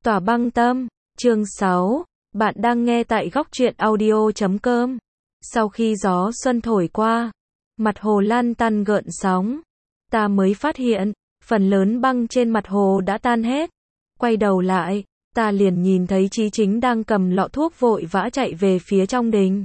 Tỏa băng tâm, chương 6, bạn đang nghe tại góc truyện audio.com. Sau khi gió xuân thổi qua, mặt hồ lan tăn gợn sóng, ta mới phát hiện, phần lớn băng trên mặt hồ đã tan hết. Quay đầu lại, ta liền nhìn thấy Chí Chính đang cầm lọ thuốc vội vã chạy về phía trong đình.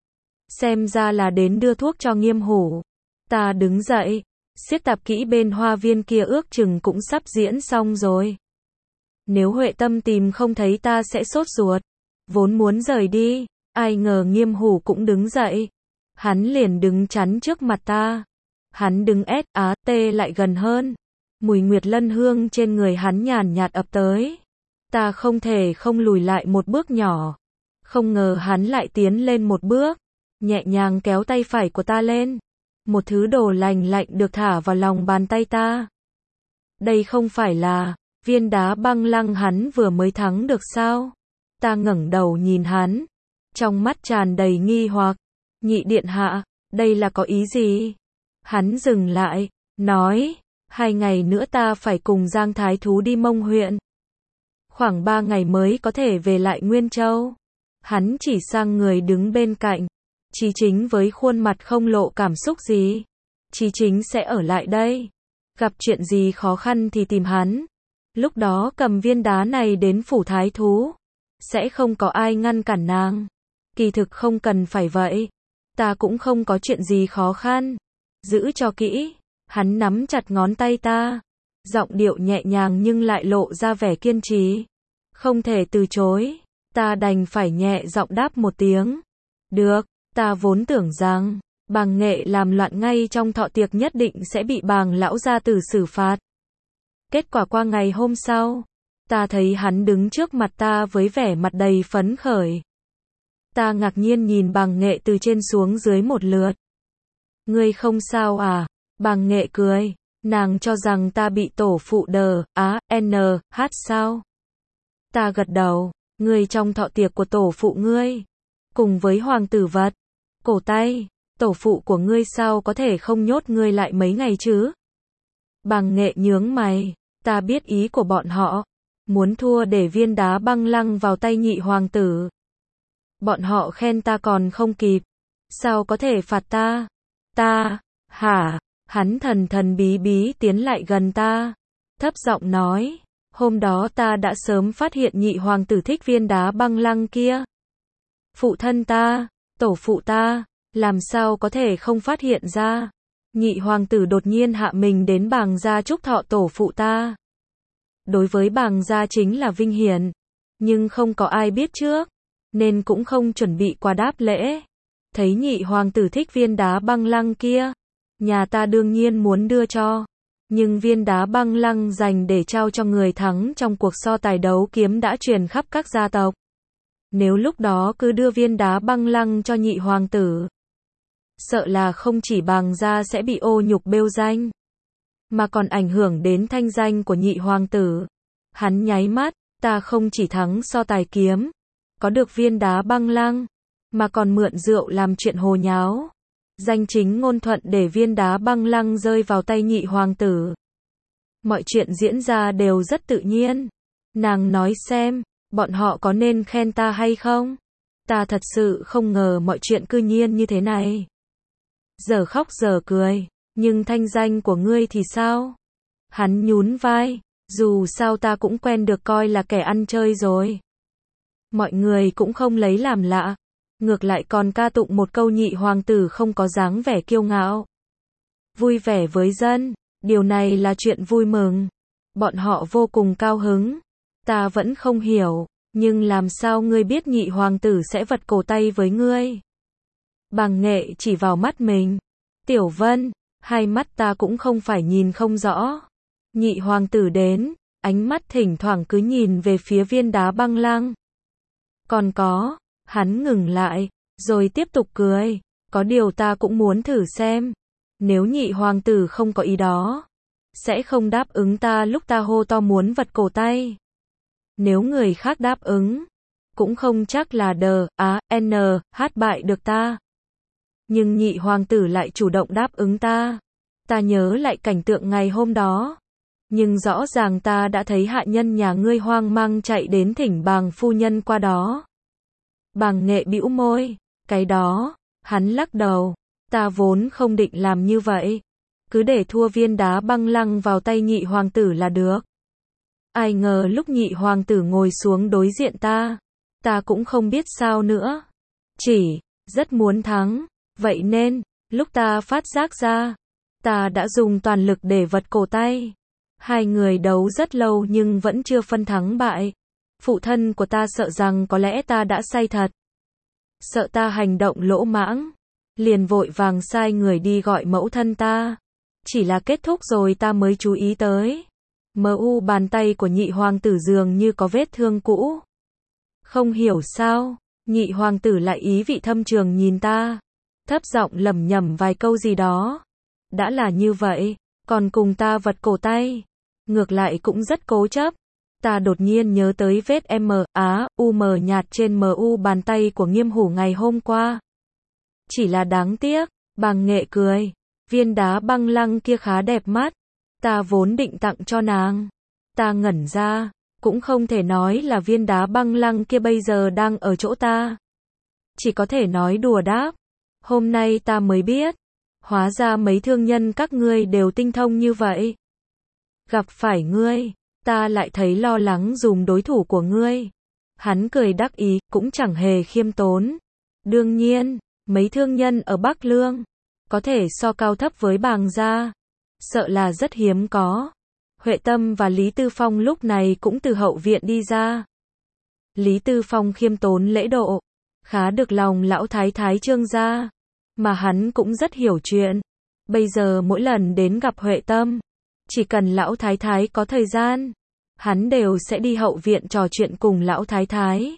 Xem ra là đến đưa thuốc cho Nghiêm Hủ. Ta đứng dậy, siết tập kỹ bên hoa viên kia ước chừng cũng sắp diễn xong rồi. Nếu Huệ Tâm tìm không thấy ta sẽ sốt ruột. Vốn muốn rời đi, ai ngờ Nghiêm Hủ cũng đứng dậy. Hắn liền đứng chắn trước mặt ta. Hắn đứng S.A.T lại gần hơn. Mùi nguyệt lân hương trên người hắn nhàn nhạt ập tới. Ta không thể không lùi lại một bước nhỏ. Không ngờ hắn lại tiến lên một bước, nhẹ nhàng kéo tay phải của ta lên. Một thứ đồ lành lạnh được thả vào lòng bàn tay ta. Đây không phải là viên đá băng lăng hắn vừa mới thắng được sao? Ta ngẩng đầu nhìn hắn, trong mắt tràn đầy nghi hoặc. Nhị điện hạ, đây là có ý gì? Hắn dừng lại, nói, 2 ngày nữa ta phải cùng Giang Thái Thú đi Mông huyện. Khoảng 3 ngày mới có thể về lại Nguyên Châu. Hắn chỉ sang người đứng bên cạnh. Chí Chính với khuôn mặt không lộ cảm xúc gì. Chí Chính sẽ ở lại đây. Gặp chuyện gì khó khăn thì tìm hắn. Lúc đó cầm viên đá này đến phủ Thái Thú. Sẽ không có ai ngăn cản nàng. Kỳ thực không cần phải vậy. Ta cũng không có chuyện gì khó khăn. Giữ cho kỹ. Hắn nắm chặt ngón tay ta. Giọng điệu nhẹ nhàng nhưng lại lộ ra vẻ kiên trì. Không thể từ chối. Ta đành phải nhẹ giọng đáp một tiếng. Được. Ta vốn tưởng rằng Bàng Nghệ làm loạn ngay trong thọ tiệc nhất định sẽ bị Bàng lão gia tử xử phạt. Kết quả qua ngày hôm sau, ta thấy hắn đứng trước mặt ta với vẻ mặt đầy phấn khởi. Ta ngạc nhiên nhìn Bàng Nghệ từ trên xuống dưới một lượt. Ngươi không sao à? Bàng Nghệ cười. Nàng cho rằng ta bị tổ phụ H sao? Ta gật đầu. Ngươi trong thọ tiệc của tổ phụ ngươi, cùng với hoàng tử vật, cổ tay, tổ phụ của ngươi sao có thể không nhốt ngươi lại mấy ngày chứ? Bàng Nghệ nhướng mày. Ta biết ý của bọn họ. Muốn thua để viên đá băng lăng vào tay nhị hoàng tử. Bọn họ khen ta còn không kịp. Sao có thể phạt ta? Ta, hả? Hắn thần thần bí bí tiến lại gần ta. Thấp giọng nói. Hôm đó ta đã sớm phát hiện nhị hoàng tử thích viên đá băng lăng kia. Phụ thân ta, tổ phụ ta, làm sao có thể không phát hiện ra? Nhị hoàng tử đột nhiên hạ mình đến Bàng gia chúc thọ tổ phụ ta. Đối với Bàng gia chính là vinh hiển, nhưng không có ai biết trước, nên cũng không chuẩn bị quà đáp lễ. Thấy nhị hoàng tử thích viên đá băng lăng kia, nhà ta đương nhiên muốn đưa cho. Nhưng viên đá băng lăng dành để trao cho người thắng trong cuộc so tài đấu kiếm đã truyền khắp các gia tộc. Nếu lúc đó cứ đưa viên đá băng lăng cho nhị hoàng tử, sợ là không chỉ Bàng gia sẽ bị ô nhục bêu danh, mà còn ảnh hưởng đến thanh danh của nhị hoàng tử. Hắn nháy mắt, ta không chỉ thắng so tài kiếm, có được viên đá băng lăng, mà còn mượn rượu làm chuyện hồ nháo. Danh chính ngôn thuận để viên đá băng lăng rơi vào tay nhị hoàng tử. Mọi chuyện diễn ra đều rất tự nhiên. Nàng nói xem, bọn họ có nên khen ta hay không? Ta thật sự không ngờ mọi chuyện cư nhiên như thế này. Giờ khóc giờ cười, nhưng thanh danh của ngươi thì sao? Hắn nhún vai, dù sao ta cũng quen được coi là kẻ ăn chơi rồi. Mọi người cũng không lấy làm lạ, ngược lại còn ca tụng một câu nhị hoàng tử không có dáng vẻ kiêu ngạo. Vui vẻ với dân, điều này là chuyện vui mừng. Bọn họ vô cùng cao hứng. Ta vẫn không hiểu, nhưng làm sao ngươi biết nhị hoàng tử sẽ vật cổ tay với ngươi? Bàng Nghệ chỉ vào mắt mình. Tiểu Vân, hai mắt ta cũng không phải nhìn không rõ. Nhị hoàng tử đến, ánh mắt thỉnh thoảng cứ nhìn về phía viên đá băng lăng. Còn có, hắn ngừng lại, rồi tiếp tục cười. Có điều ta cũng muốn thử xem. Nếu nhị hoàng tử không có ý đó, sẽ không đáp ứng ta lúc ta hô to muốn vật cổ tay. Nếu người khác đáp ứng, cũng không chắc là bại được ta. Nhưng nhị hoàng tử lại chủ động đáp ứng ta. Ta nhớ lại cảnh tượng ngày hôm đó. Nhưng rõ ràng ta đã thấy hạ nhân nhà ngươi hoang mang chạy đến thỉnh bàng phu nhân qua đó. Bàng Nghệ bĩu môi, cái đó, hắn lắc đầu, ta vốn không định làm như vậy. Cứ để thua viên đá băng lăng vào tay nhị hoàng tử là được. Ai ngờ lúc nhị hoàng tử ngồi xuống đối diện ta cũng không biết sao nữa. Chỉ, rất muốn thắng, vậy nên, lúc ta phát giác ra, ta đã dùng toàn lực để vật cổ tay. Hai người đấu rất lâu nhưng vẫn chưa phân thắng bại. Phụ thân của ta sợ rằng có lẽ ta đã say thật. Sợ ta hành động lỗ mãng, liền vội vàng sai người đi gọi mẫu thân ta. Chỉ là kết thúc rồi ta mới chú ý tới. Bàn tay của nhị hoàng tử dường như có vết thương cũ. Không hiểu sao, nhị hoàng tử lại ý vị thâm trường nhìn ta, thấp giọng lẩm nhẩm vài câu gì đó. Đã là như vậy, còn cùng ta vật cổ tay, ngược lại cũng rất cố chấp. Ta đột nhiên nhớ tới vết nhạt trên bàn tay của Nghiêm Hủ ngày hôm qua. Chỉ là đáng tiếc, Bàng Nghệ cười, viên đá băng lăng kia khá đẹp mắt, ta vốn định tặng cho nàng. Ta ngẩn ra, cũng không thể nói là viên đá băng lăng kia bây giờ đang ở chỗ ta. Chỉ có thể nói đùa đáp, hôm nay ta mới biết, hóa ra mấy thương nhân các ngươi đều tinh thông như vậy. Gặp phải ngươi, ta lại thấy lo lắng dùm đối thủ của ngươi. Hắn cười đắc ý, cũng chẳng hề khiêm tốn. Đương nhiên, mấy thương nhân ở Bắc Lương, có thể so cao thấp với Bàng gia, sợ là rất hiếm có. Huệ Tâm và Lý Tư Phong lúc này cũng từ hậu viện đi ra. Lý Tư Phong khiêm tốn lễ độ, khá được lòng lão thái thái Trương gia, mà hắn cũng rất hiểu chuyện. Bây giờ mỗi lần đến gặp Huệ Tâm, chỉ cần lão thái thái có thời gian, hắn đều sẽ đi hậu viện trò chuyện cùng lão thái thái.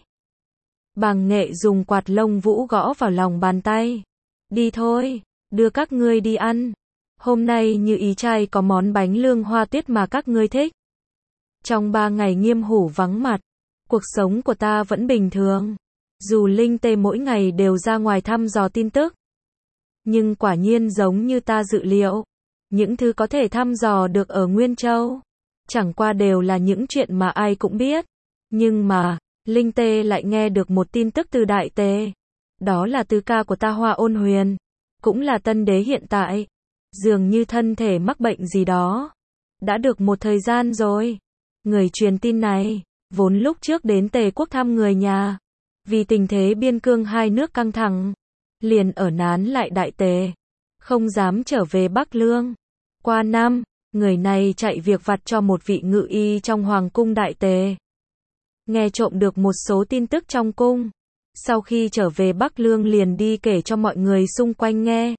Bàng Nghệ dùng quạt lông vũ gõ vào lòng bàn tay. Đi thôi, đưa các ngươi đi ăn. Hôm nay như ý trai có món bánh lương hoa tuyết mà các ngươi thích. Trong 3 ngày Nghiêm Hủ vắng mặt, cuộc sống của ta vẫn bình thường. Dù Linh Tê mỗi ngày đều ra ngoài thăm dò tin tức, nhưng quả nhiên giống như ta dự liệu, những thứ có thể thăm dò được ở Nguyên Châu, chẳng qua đều là những chuyện mà ai cũng biết. Nhưng mà, Linh Tê lại nghe được một tin tức từ Đại Tề. Đó là tứ ca của ta Hoa Ôn Huyền, cũng là tân đế hiện tại. Dường như thân thể mắc bệnh gì đó. Đã được một thời gian rồi. Người truyền tin này, vốn lúc trước đến Tề quốc thăm người nhà. Vì tình thế biên cương hai nước căng thẳng, liền ở nán lại Đại Tề, không dám trở về Bắc Lương. Qua năm, người này chạy việc vặt cho một vị ngự y trong Hoàng cung Đại Tề. Nghe trộm được một số tin tức trong cung. Sau khi trở về Bắc Lương liền đi kể cho mọi người xung quanh nghe.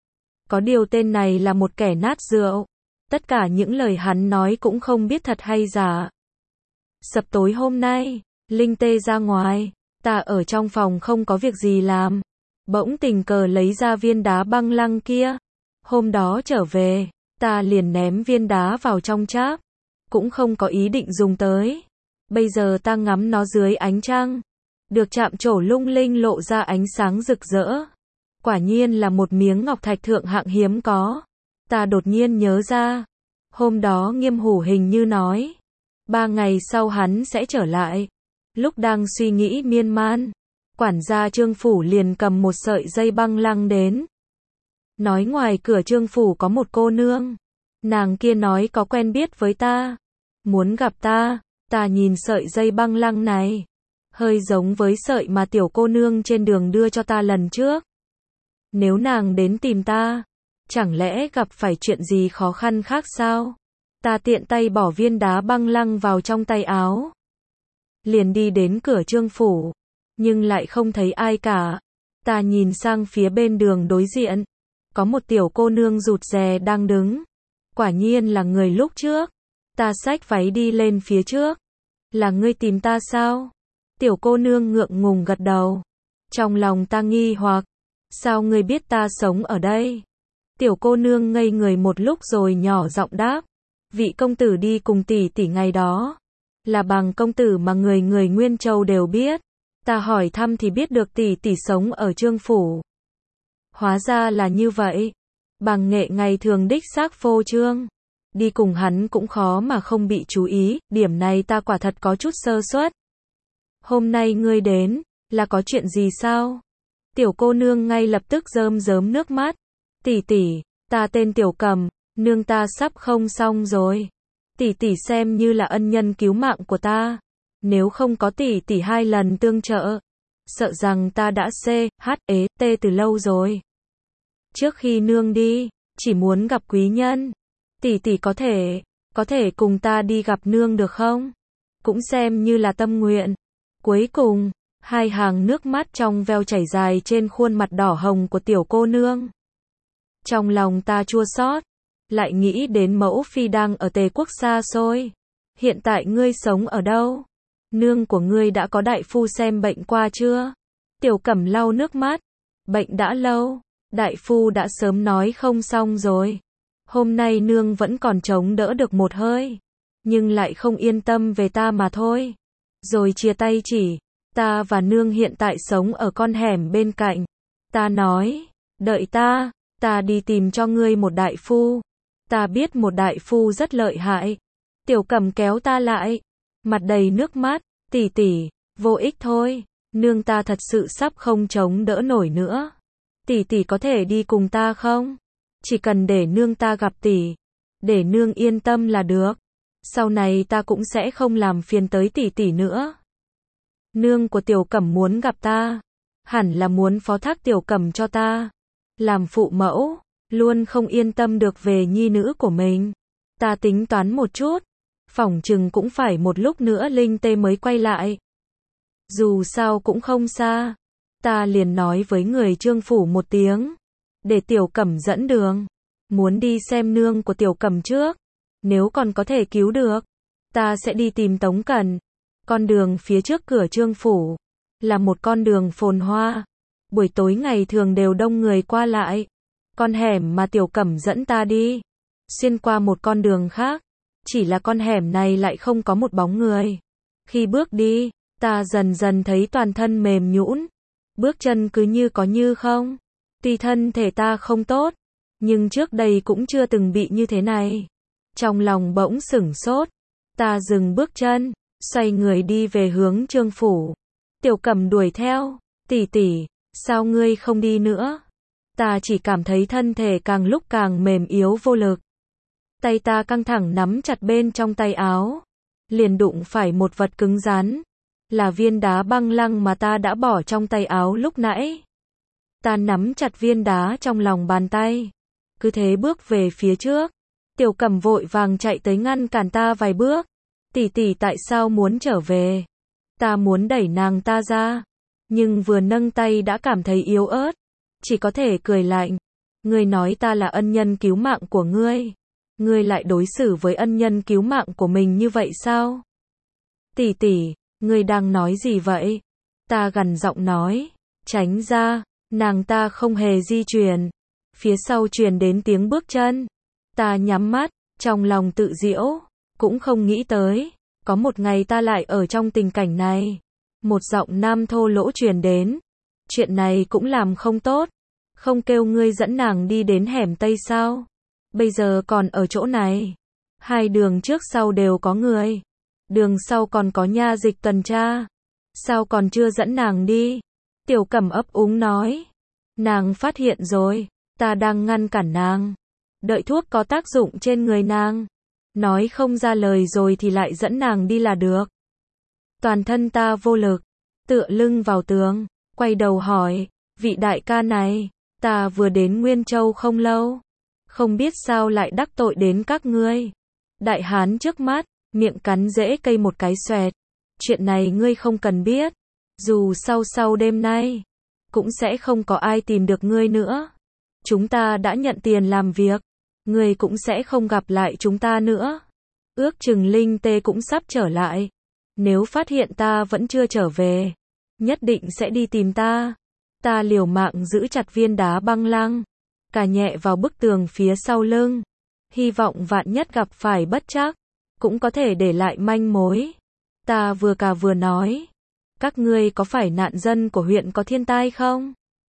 Có điều tên này là một kẻ nát rượu. Tất cả những lời hắn nói cũng không biết thật hay giả. Sập tối hôm nay, Linh Tê ra ngoài, ta ở trong phòng không có việc gì làm. Bỗng tình cờ lấy ra viên đá băng lăng kia. Hôm đó trở về, ta liền ném viên đá vào trong cháp. Cũng không có ý định dùng tới. Bây giờ ta ngắm nó dưới ánh trăng. Được chạm trổ lung linh lộ ra ánh sáng rực rỡ. Quả nhiên là một miếng ngọc thạch thượng hạng hiếm có. Ta đột nhiên nhớ ra. Hôm đó Nghiêm Hủ hình như nói. 3 ngày sau hắn sẽ trở lại. Lúc đang suy nghĩ miên man, quản gia Trương phủ liền cầm một sợi dây băng lăng đến. Nói ngoài cửa Trương phủ có một cô nương. Nàng kia nói có quen biết với ta. Muốn gặp ta. Ta nhìn sợi dây băng lăng này. Hơi giống với sợi mà tiểu cô nương trên đường đưa cho ta lần trước. Nếu nàng đến tìm ta, chẳng lẽ gặp phải chuyện gì khó khăn khác sao? Ta tiện tay bỏ viên đá băng lăng vào trong tay áo. Liền đi đến cửa Trương phủ, nhưng lại không thấy ai cả. Ta nhìn sang phía bên đường đối diện, có một tiểu cô nương rụt rè đang đứng. Quả nhiên là người lúc trước. Ta xách váy đi lên phía trước. Là ngươi tìm ta sao? Tiểu cô nương ngượng ngùng gật đầu. Trong lòng ta nghi hoặc, sao ngươi biết ta sống ở đây? Tiểu cô nương ngây người một lúc rồi nhỏ giọng đáp, vị công tử đi cùng tỷ tỷ ngày đó, là Bàng công tử mà người người Nguyên Châu đều biết. Ta hỏi thăm thì biết được tỷ tỷ sống ở Trương phủ. Hóa ra là như vậy. Bàng Nghệ ngày thường đích xác phô trương. đi cùng hắn cũng khó mà không bị chú ý, điểm này ta quả thật có chút sơ suất. Hôm nay ngươi đến, là có chuyện gì sao? Tiểu cô nương ngay lập tức rơm rớm nước mắt. Tỷ tỷ, ta tên Tiểu Cầm, nương ta sắp không xong rồi. Tỷ tỷ xem như là ân nhân cứu mạng của ta. Nếu không có tỷ tỷ 2 lần tương trợ, sợ rằng ta đã CHT từ lâu rồi. Trước khi nương đi, chỉ muốn gặp quý nhân. Tỷ tỷ có thể cùng ta đi gặp nương được không? Cũng xem như là tâm nguyện. Cuối cùng, 2 hàng nước mắt trong veo chảy dài trên khuôn mặt đỏ hồng của tiểu cô nương. Trong lòng ta chua xót, lại nghĩ đến mẫu phi đang ở Tề quốc xa xôi. Hiện tại ngươi sống ở đâu? Nương của ngươi đã có đại phu xem bệnh qua chưa? Tiểu Cẩm lau nước mắt. Bệnh đã lâu, đại phu đã sớm nói không xong rồi. Hôm nay nương vẫn còn chống đỡ được một hơi, nhưng lại không yên tâm về ta mà thôi. Rồi chia tay chỉ, ta và nương hiện tại sống ở con hẻm bên cạnh. Ta nói, đợi ta đi tìm cho ngươi một đại phu. Ta biết một đại phu rất lợi hại. Tiểu Cẩm kéo ta lại, mặt đầy nước mắt, tỷ tỷ, vô ích thôi, nương ta thật sự sắp không chống đỡ nổi nữa. Tỷ tỷ có thể đi cùng ta không? Chỉ cần để nương ta gặp tỷ, để nương yên tâm là được. Sau này ta cũng sẽ không làm phiền tới tỷ tỷ nữa. Nương của Tiểu Cẩm muốn gặp ta, hẳn là muốn phó thác Tiểu Cẩm cho ta. Làm phụ mẫu, luôn không yên tâm được về nhi nữ của mình. Ta tính toán một chút, phỏng chừng cũng phải một lúc nữa Linh Tê mới quay lại. Dù sao cũng không xa, ta liền nói với người Trương phủ một tiếng, để Tiểu Cẩm dẫn đường. Muốn đi xem nương của Tiểu Cẩm trước, nếu còn có thể cứu được, ta sẽ đi tìm Tống Cẩn. Con đường phía trước cửa Trương phủ là một con đường phồn hoa, buổi tối ngày thường đều đông người qua lại. Con hẻm mà Tiểu Cẩm dẫn ta đi, xuyên qua một con đường khác, chỉ là con hẻm này lại không có một bóng người. Khi bước đi, ta dần dần thấy toàn thân mềm nhũn, bước chân cứ như có như không. Tuy thân thể ta không tốt, nhưng trước đây cũng chưa từng bị như thế này. Trong lòng bỗng sửng sốt, ta dừng bước chân, xoay người đi về hướng Trương phủ. Tiểu Cẩm đuổi theo, tỷ tỷ, sao ngươi không đi nữa? Ta chỉ cảm thấy thân thể càng lúc càng mềm yếu vô lực. Tay ta căng thẳng nắm chặt bên trong tay áo, liền đụng phải một vật cứng rắn, là viên đá băng lăng mà ta đã bỏ trong tay áo lúc nãy. Ta nắm chặt viên đá trong lòng bàn tay, cứ thế bước về phía trước. Tiểu Cẩm vội vàng chạy tới ngăn cản ta vài bước. Tỷ tỷ tại sao muốn trở về? Ta muốn đẩy nàng ta ra, nhưng vừa nâng tay đã cảm thấy yếu ớt, chỉ có thể cười lạnh. Ngươi nói ta là ân nhân cứu mạng của ngươi, ngươi lại đối xử với ân nhân cứu mạng của mình như vậy sao? Tỷ tỷ, ngươi đang nói gì vậy? Ta gằn giọng nói, tránh ra. Nàng ta không hề di chuyển. Phía sau truyền đến tiếng bước chân. Ta nhắm mắt, trong lòng tự giễu, cũng không nghĩ tới, có một ngày ta lại ở trong tình cảnh này. Một giọng nam thô lỗ truyền đến. Chuyện này cũng làm không tốt. Không kêu ngươi dẫn nàng đi đến hẻm Tây sao? Bây giờ còn ở chỗ này. 2 đường trước sau đều có người. Đường sau còn có nha dịch tuần tra. Sao còn chưa dẫn nàng đi? Tiểu Cẩm ấp úng nói. Nàng phát hiện rồi, ta đang ngăn cản nàng. Đợi thuốc có tác dụng trên người nàng. Nói không ra lời rồi thì lại dẫn nàng đi là được. Toàn thân ta vô lực, tựa lưng vào tường, quay đầu hỏi, vị đại ca này, ta vừa đến Nguyên Châu không lâu. Không biết sao lại đắc tội đến các ngươi. Đại hán trước mắt, miệng cắn rễ cây một cái xoẹt. Chuyện này ngươi không cần biết. Dù sau đêm nay, cũng sẽ không có ai tìm được ngươi nữa. Chúng ta đã nhận tiền làm việc, ngươi cũng sẽ không gặp lại chúng ta nữa. Ước chừng Linh Tê cũng sắp trở lại. Nếu phát hiện ta vẫn chưa trở về, nhất định sẽ đi tìm ta. Ta liều mạng giữ chặt viên đá băng lăng, cà nhẹ vào bức tường phía sau lưng. Hy vọng vạn nhất gặp phải bất trắc, cũng có thể để lại manh mối. Ta vừa cà vừa nói, các ngươi có phải nạn dân của huyện có thiên tai không?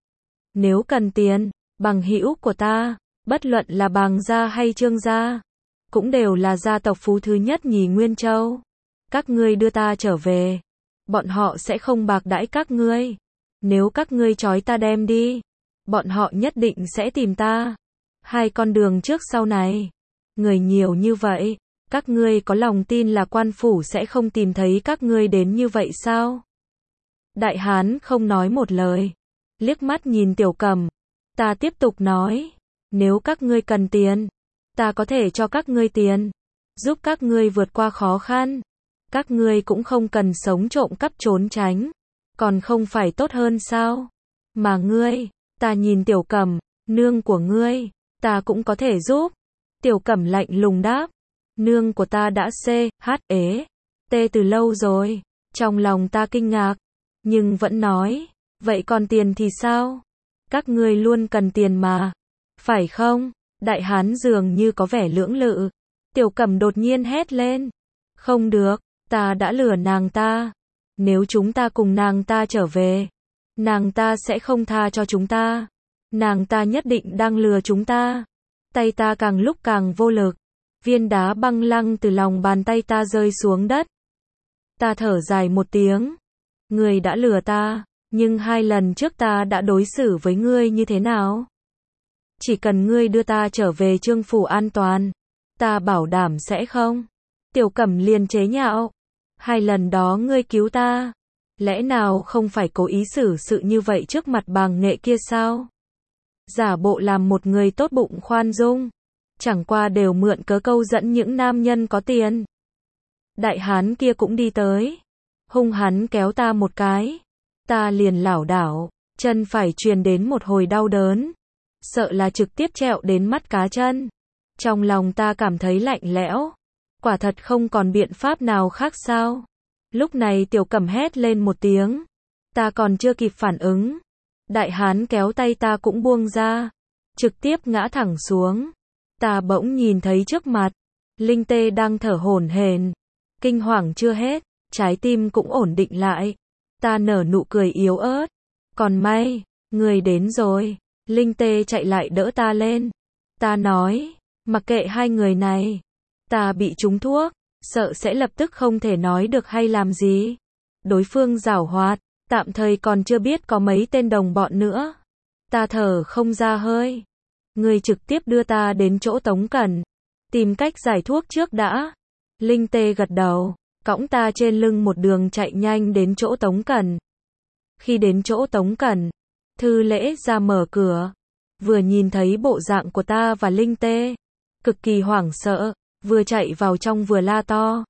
Nếu cần tiền, bằng hữu của ta, bất luận là Bàng gia hay Trương gia, cũng đều là gia tộc phú thứ nhất nhì Nguyên Châu. Các ngươi đưa ta trở về, bọn họ sẽ không bạc đãi các ngươi. Nếu các ngươi trói ta đem đi, bọn họ nhất định sẽ tìm ta. Hai con đường trước sau này, người nhiều như vậy, các ngươi có lòng tin là quan phủ sẽ không tìm thấy các ngươi đến như vậy sao? Đại hán không nói một lời, liếc mắt nhìn Tiểu Cẩm. Ta tiếp tục nói, nếu các ngươi cần tiền, ta có thể cho các ngươi tiền, giúp các ngươi vượt qua khó khăn. Các ngươi cũng không cần sống trộm cắp trốn tránh, còn không phải tốt hơn sao? Mà ngươi, ta nhìn Tiểu Cẩm, nương của ngươi, ta cũng có thể giúp. Tiểu Cẩm lạnh lùng đáp, nương của ta đã CHT từ lâu rồi. Trong lòng ta kinh ngạc, nhưng vẫn nói, vậy còn tiền thì sao? Các ngươi luôn cần tiền mà, phải không? Đại hán dường như có vẻ lưỡng lự. Tiểu Cẩm đột nhiên hét lên, không được, ta đã lừa nàng ta. Nếu chúng ta cùng nàng ta trở về, nàng ta sẽ không tha cho chúng ta. Nàng ta nhất định đang lừa chúng ta. Tay ta càng lúc càng vô lực. Viên đá băng lăng từ lòng bàn tay ta rơi xuống đất. Ta thở dài một tiếng. Ngươi đã lừa ta, nhưng 2 lần trước ta đã đối xử với ngươi như thế nào? Chỉ cần ngươi đưa ta trở về Trương phủ an toàn, ta bảo đảm sẽ không. Tiểu Cẩm liền chế nhạo. 2 lần đó ngươi cứu ta, lẽ nào không phải cố ý xử sự như vậy trước mặt bàng nghệ kia sao? Giả bộ làm một người tốt bụng khoan dung, chẳng qua đều mượn cớ câu dẫn những nam nhân có tiền. Đại hán kia cũng đi tới, hung hãn kéo ta một cái, ta liền lảo đảo, chân phải truyền đến một hồi đau đớn, sợ là trực tiếp trẹo đến mắt cá chân. Trong lòng ta cảm thấy lạnh lẽo, quả thật không còn biện pháp nào khác sao? Lúc này Tiểu Cẩm hét lên một tiếng, ta còn chưa kịp phản ứng, đại hán kéo tay ta cũng buông ra, trực tiếp ngã thẳng xuống. Ta bỗng nhìn thấy trước mặt, Linh Tê đang thở hổn hển, kinh hoàng chưa hết, trái tim cũng ổn định lại. Ta nở nụ cười yếu ớt, còn may, người đến rồi. Linh Tê chạy lại đỡ ta lên. Ta nói, mặc kệ hai người này, ta bị trúng thuốc, sợ sẽ lập tức không thể nói được hay làm gì. Đối phương giảo hoạt, tạm thời còn chưa biết có mấy tên đồng bọn nữa. Ta thở không ra hơi. Người trực tiếp đưa ta đến chỗ Tống Cẩn, tìm cách giải thuốc trước đã. Linh Tê gật đầu, cõng ta trên lưng một đường chạy nhanh đến chỗ Tống Cẩn. Khi đến chỗ Tống Cẩn, Thư Lễ ra mở cửa, vừa nhìn thấy bộ dạng của ta và Linh Tê, cực kỳ hoảng sợ, vừa chạy vào trong vừa la to.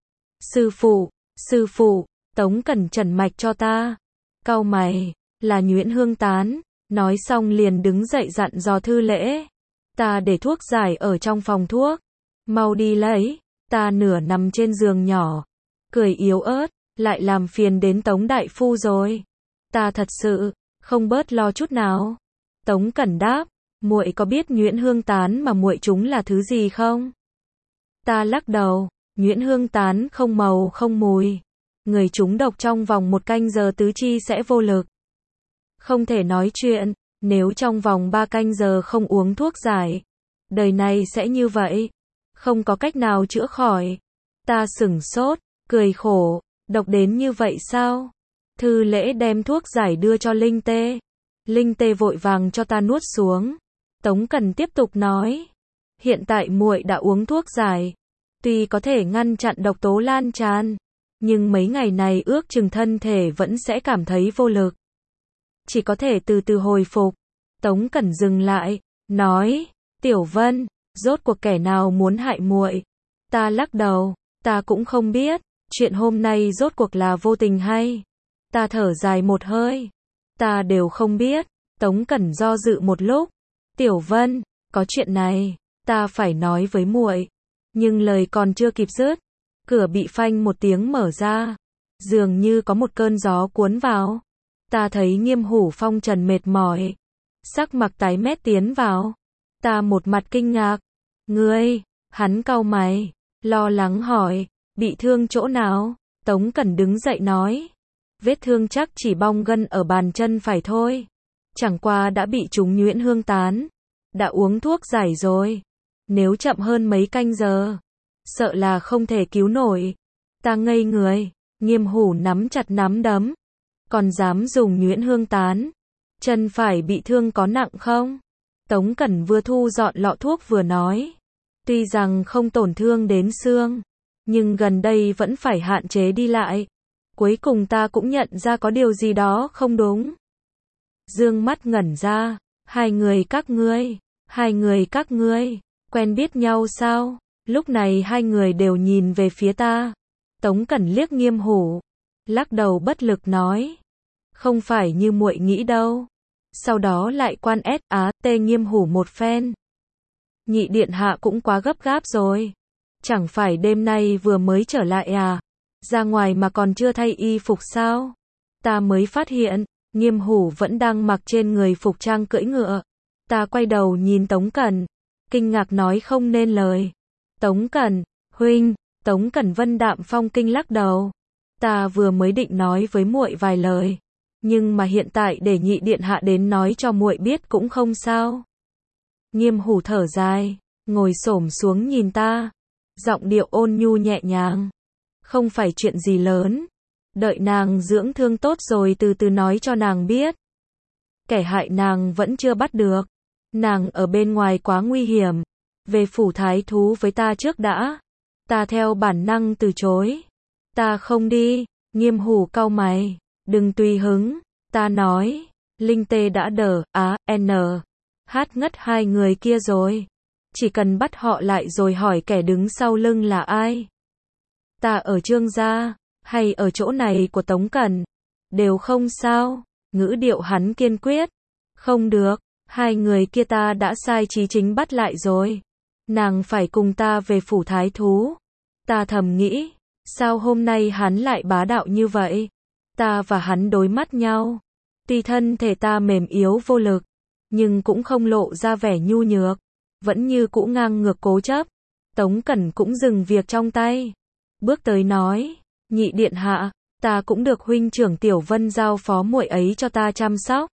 Sư phụ, Tống Cẩn trần mạch cho ta. Cau mày, là nhuyễn hương tán, nói xong liền đứng dậy dặn dò Thư Lễ. Ta để thuốc giải ở trong phòng thuốc, mau đi lấy. Ta nửa nằm trên giường nhỏ, cười yếu ớt, lại làm phiền đến Tống đại phu rồi. Ta thật sự không bớt lo chút nào. Tống Cẩn đáp, muội có biết nhuyễn hương tán mà muội trúng là thứ gì không? Ta lắc đầu, nhuyễn hương tán không màu không mùi, người trúng độc trong vòng 1 canh giờ tứ chi sẽ vô lực, không thể nói chuyện. Nếu trong vòng 3 canh giờ không uống thuốc giải, đời này sẽ như vậy, không có cách nào chữa khỏi. Ta sửng sốt, cười khổ, độc đến như vậy sao? Thư Lễ đem thuốc giải đưa cho Linh Tê. Linh Tê vội vàng cho ta nuốt xuống. Tống Cẩn tiếp tục nói, hiện tại muội đã uống thuốc giải, tuy có thể ngăn chặn độc tố lan tràn, nhưng mấy ngày này ước chừng thân thể vẫn sẽ cảm thấy vô lực, chỉ có thể từ từ hồi phục. Tống Cẩn dừng lại, nói, Tiểu Vân, rốt cuộc kẻ nào muốn hại muội? Ta lắc đầu, ta cũng không biết, chuyện hôm nay rốt cuộc là vô tình hay? Ta thở dài một hơi, ta đều không biết. Tống Cẩn do dự một lúc, Tiểu Vân, có chuyện này, ta phải nói với muội. Nhưng lời còn chưa kịp dứt, cửa bị phanh một tiếng mở ra, dường như có một cơn gió cuốn vào. Ta thấy Nghiêm Hủ phong trần mệt mỏi, sắc mặt tái mét tiến vào. Ta một mặt kinh ngạc. Ngươi, hắn cau mày, lo lắng hỏi, bị thương chỗ nào? Tống Cẩn đứng dậy nói, vết thương chắc chỉ bong gân ở bàn chân phải thôi. Chẳng qua đã bị trúng nhuyễn hương tán, đã uống thuốc giải rồi. Nếu chậm hơn mấy canh giờ, sợ là không thể cứu nổi. Ta ngây người, Nghiêm Hủ nắm chặt nắm đấm. Còn dám dùng nhuyễn hương tán. Chân phải bị thương có nặng không? Tống Cẩn vừa thu dọn lọ thuốc vừa nói. Tuy rằng không tổn thương đến xương, nhưng gần đây vẫn phải hạn chế đi lại. Cuối cùng ta cũng nhận ra có điều gì đó không đúng. Dương mắt ngẩn ra, hai người các ngươi, quen biết nhau sao? Lúc này hai người đều nhìn về phía ta. Tống Cẩn liếc Nghiêm Hủ, lắc đầu bất lực nói. Không phải như muội nghĩ đâu. Sau đó lại quan SAT Nghiêm Hủ một phen. Nhị điện hạ cũng quá gấp gáp rồi. Chẳng phải đêm nay vừa mới trở lại à? Ra ngoài mà còn chưa thay y phục sao? Ta mới phát hiện, Nghiêm Hủ vẫn đang mặc trên người phục trang cưỡi ngựa. Ta quay đầu nhìn Tống Cẩn, kinh ngạc nói không nên lời. Tống Cẩn, huynh, Tống Cẩn vân đạm phong kinh lắc đầu. Ta vừa mới định nói với muội vài lời, nhưng mà hiện tại để nhị điện hạ đến nói cho muội biết cũng không sao. Nghiêm Hủ thở dài, ngồi xổm xuống nhìn ta, giọng điệu ôn nhu nhẹ nhàng. Không phải chuyện gì lớn, đợi nàng dưỡng thương tốt rồi từ từ nói cho nàng biết. Kẻ hại nàng vẫn chưa bắt được, nàng ở bên ngoài quá nguy hiểm, về phủ thái thú với ta trước đã. Ta theo bản năng từ chối. Ta không đi. Nghiêm Hủ cau mày, đừng tùy hứng. Ta nói, Linh Tê đã hát ngất hai người kia rồi. Chỉ cần bắt họ lại rồi hỏi kẻ đứng sau lưng là ai. Ta ở Trương gia, hay ở chỗ này của Tống Cẩn, đều không sao. Ngữ điệu hắn kiên quyết. Không được, hai người kia ta đã sai chí chính bắt lại rồi. Nàng phải cùng ta về phủ thái thú. Ta thầm nghĩ, sao hôm nay hắn lại bá đạo như vậy? Ta và hắn đối mắt nhau. Tuy thân thể ta mềm yếu vô lực, nhưng cũng không lộ ra vẻ nhu nhược, vẫn như cũ ngang ngược cố chấp. Tống Cẩn cũng dừng việc trong tay, bước tới nói, nhị điện hạ, ta cũng được huynh trưởng Tiểu Vân giao phó muội ấy cho ta chăm sóc.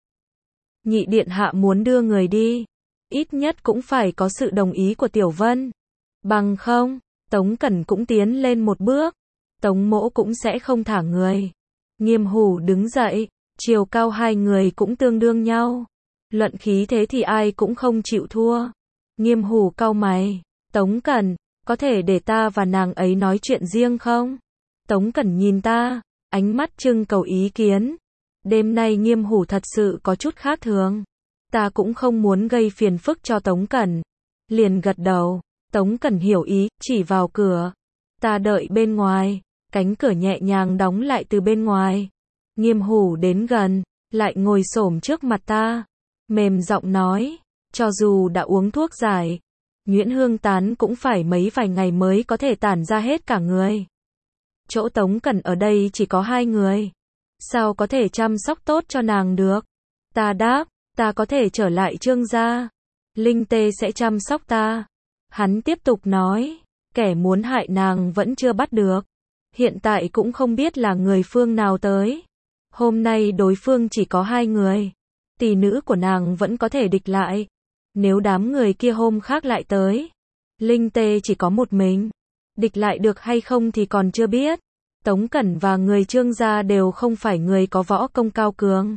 Nhị điện hạ muốn đưa người đi, ít nhất cũng phải có sự đồng ý của Tiểu Vân. Bằng không, Tống Cẩn cũng tiến lên một bước, Tống mỗ cũng sẽ không thả người. Nghiêm Hủ đứng dậy, chiều cao hai người cũng tương đương nhau. Luận khí thế thì ai cũng không chịu thua. Nghiêm Hủ cau mày, Tống Cẩn, có thể để ta và nàng ấy nói chuyện riêng không? Tống Cẩn nhìn ta, ánh mắt trưng cầu ý kiến. Đêm nay Nghiêm Hủ thật sự có chút khác thường. Ta cũng không muốn gây phiền phức cho Tống Cẩn. Liền gật đầu. Tống Cẩn hiểu ý, chỉ vào cửa. Ta đợi bên ngoài, cánh cửa nhẹ nhàng đóng lại từ bên ngoài. Nghiêm Hủ đến gần, lại ngồi xổm trước mặt ta, mềm giọng nói, cho dù đã uống thuốc giải, nhuyễn hương tán cũng phải mấy vài ngày mới có thể tản ra hết cả người. Chỗ Tống Cẩn ở đây chỉ có hai người, sao có thể chăm sóc tốt cho nàng được? Ta đáp, ta có thể trở lại Trương gia, Linh Tê sẽ chăm sóc ta. Hắn tiếp tục nói, kẻ muốn hại nàng vẫn chưa bắt được, hiện tại cũng không biết là người phương nào tới. Hôm nay đối phương chỉ có hai người, tỷ nữ của nàng vẫn có thể địch lại. Nếu đám người kia hôm khác lại tới, Linh Tê chỉ có một mình, địch lại được hay không thì còn chưa biết. Tống Cẩn và người Trương gia đều không phải người có võ công cao cường.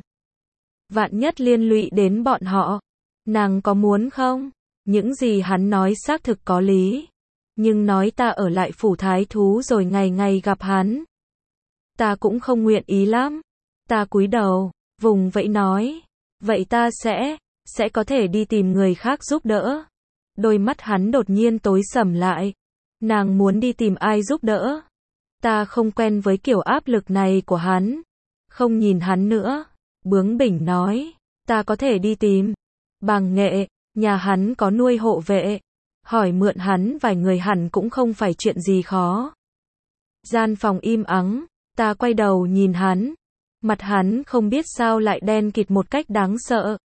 Vạn nhất liên lụy đến bọn họ, nàng có muốn không? Những gì hắn nói xác thực có lý, nhưng nói ta ở lại phủ thái thú rồi ngày ngày gặp hắn, ta cũng không nguyện ý lắm. Ta cúi đầu, vùng vẫy nói, vậy ta sẽ có thể đi tìm người khác giúp đỡ. Đôi mắt hắn đột nhiên tối sầm lại. Nàng muốn đi tìm ai giúp đỡ? Ta không quen với kiểu áp lực này của hắn. Không nhìn hắn nữa, bướng bỉnh nói, ta có thể đi tìm Bàng Nghệ, nhà hắn có nuôi hộ vệ, hỏi mượn hắn vài người hẳn cũng không phải chuyện gì khó. Gian phòng im ắng, ta quay đầu nhìn hắn, mặt hắn không biết sao lại đen kịt một cách đáng sợ.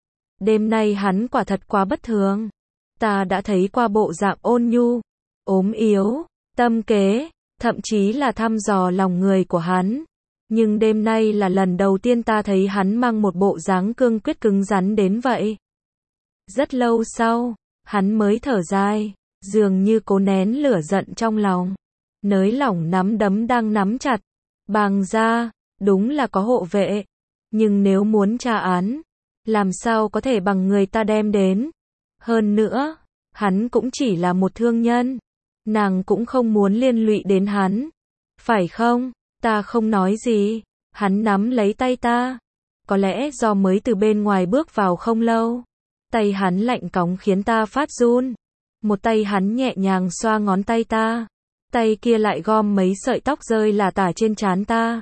Đêm nay hắn quả thật quá bất thường. Ta đã thấy qua bộ dạng ôn nhu, ốm yếu, tâm kế, thậm chí là thăm dò lòng người của hắn. Nhưng đêm nay là lần đầu tiên ta thấy hắn mang một bộ dáng cương quyết cứng rắn đến vậy. Rất lâu sau, hắn mới thở dài, dường như cố nén lửa giận trong lòng, nới lỏng nắm đấm đang nắm chặt. Bàng gia, đúng là có hộ vệ, nhưng nếu muốn tra án, làm sao có thể bằng người ta đem đến. Hơn nữa, hắn cũng chỉ là một thương nhân, nàng cũng không muốn liên lụy đến hắn. Phải không? Ta không nói gì. Hắn nắm lấy tay ta. Có lẽ do mới từ bên ngoài bước vào không lâu. Tay hắn lạnh cóng khiến ta phát run. Một tay hắn nhẹ nhàng xoa ngón tay ta. Tay kia lại gom mấy sợi tóc rơi lả tả trên trán ta.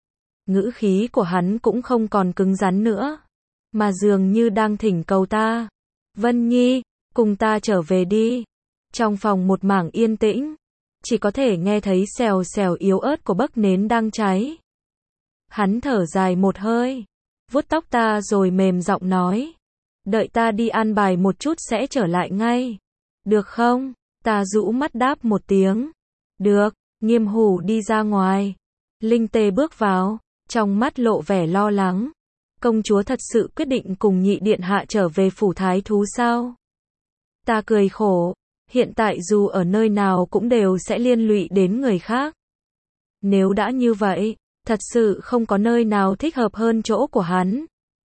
Ngữ khí của hắn cũng không còn cứng rắn nữa, mà dường như đang thỉnh cầu ta. Vân Nhi, cùng ta trở về đi. Trong phòng một mảng yên tĩnh, chỉ có thể nghe thấy xèo xèo yếu ớt của bấc nến đang cháy. Hắn thở dài một hơi, vuốt tóc ta rồi mềm giọng nói. Đợi ta đi an bài một chút sẽ trở lại ngay. Được không? Ta rũ mắt đáp một tiếng. Được. Nghiêm Hủ đi ra ngoài. Linh Tê bước vào, trong mắt lộ vẻ lo lắng. Công chúa thật sự quyết định cùng nhị điện hạ trở về phủ thái thú sao? Ta cười khổ. Hiện tại dù ở nơi nào cũng đều sẽ liên lụy đến người khác. Nếu đã như vậy, thật sự không có nơi nào thích hợp hơn chỗ của hắn.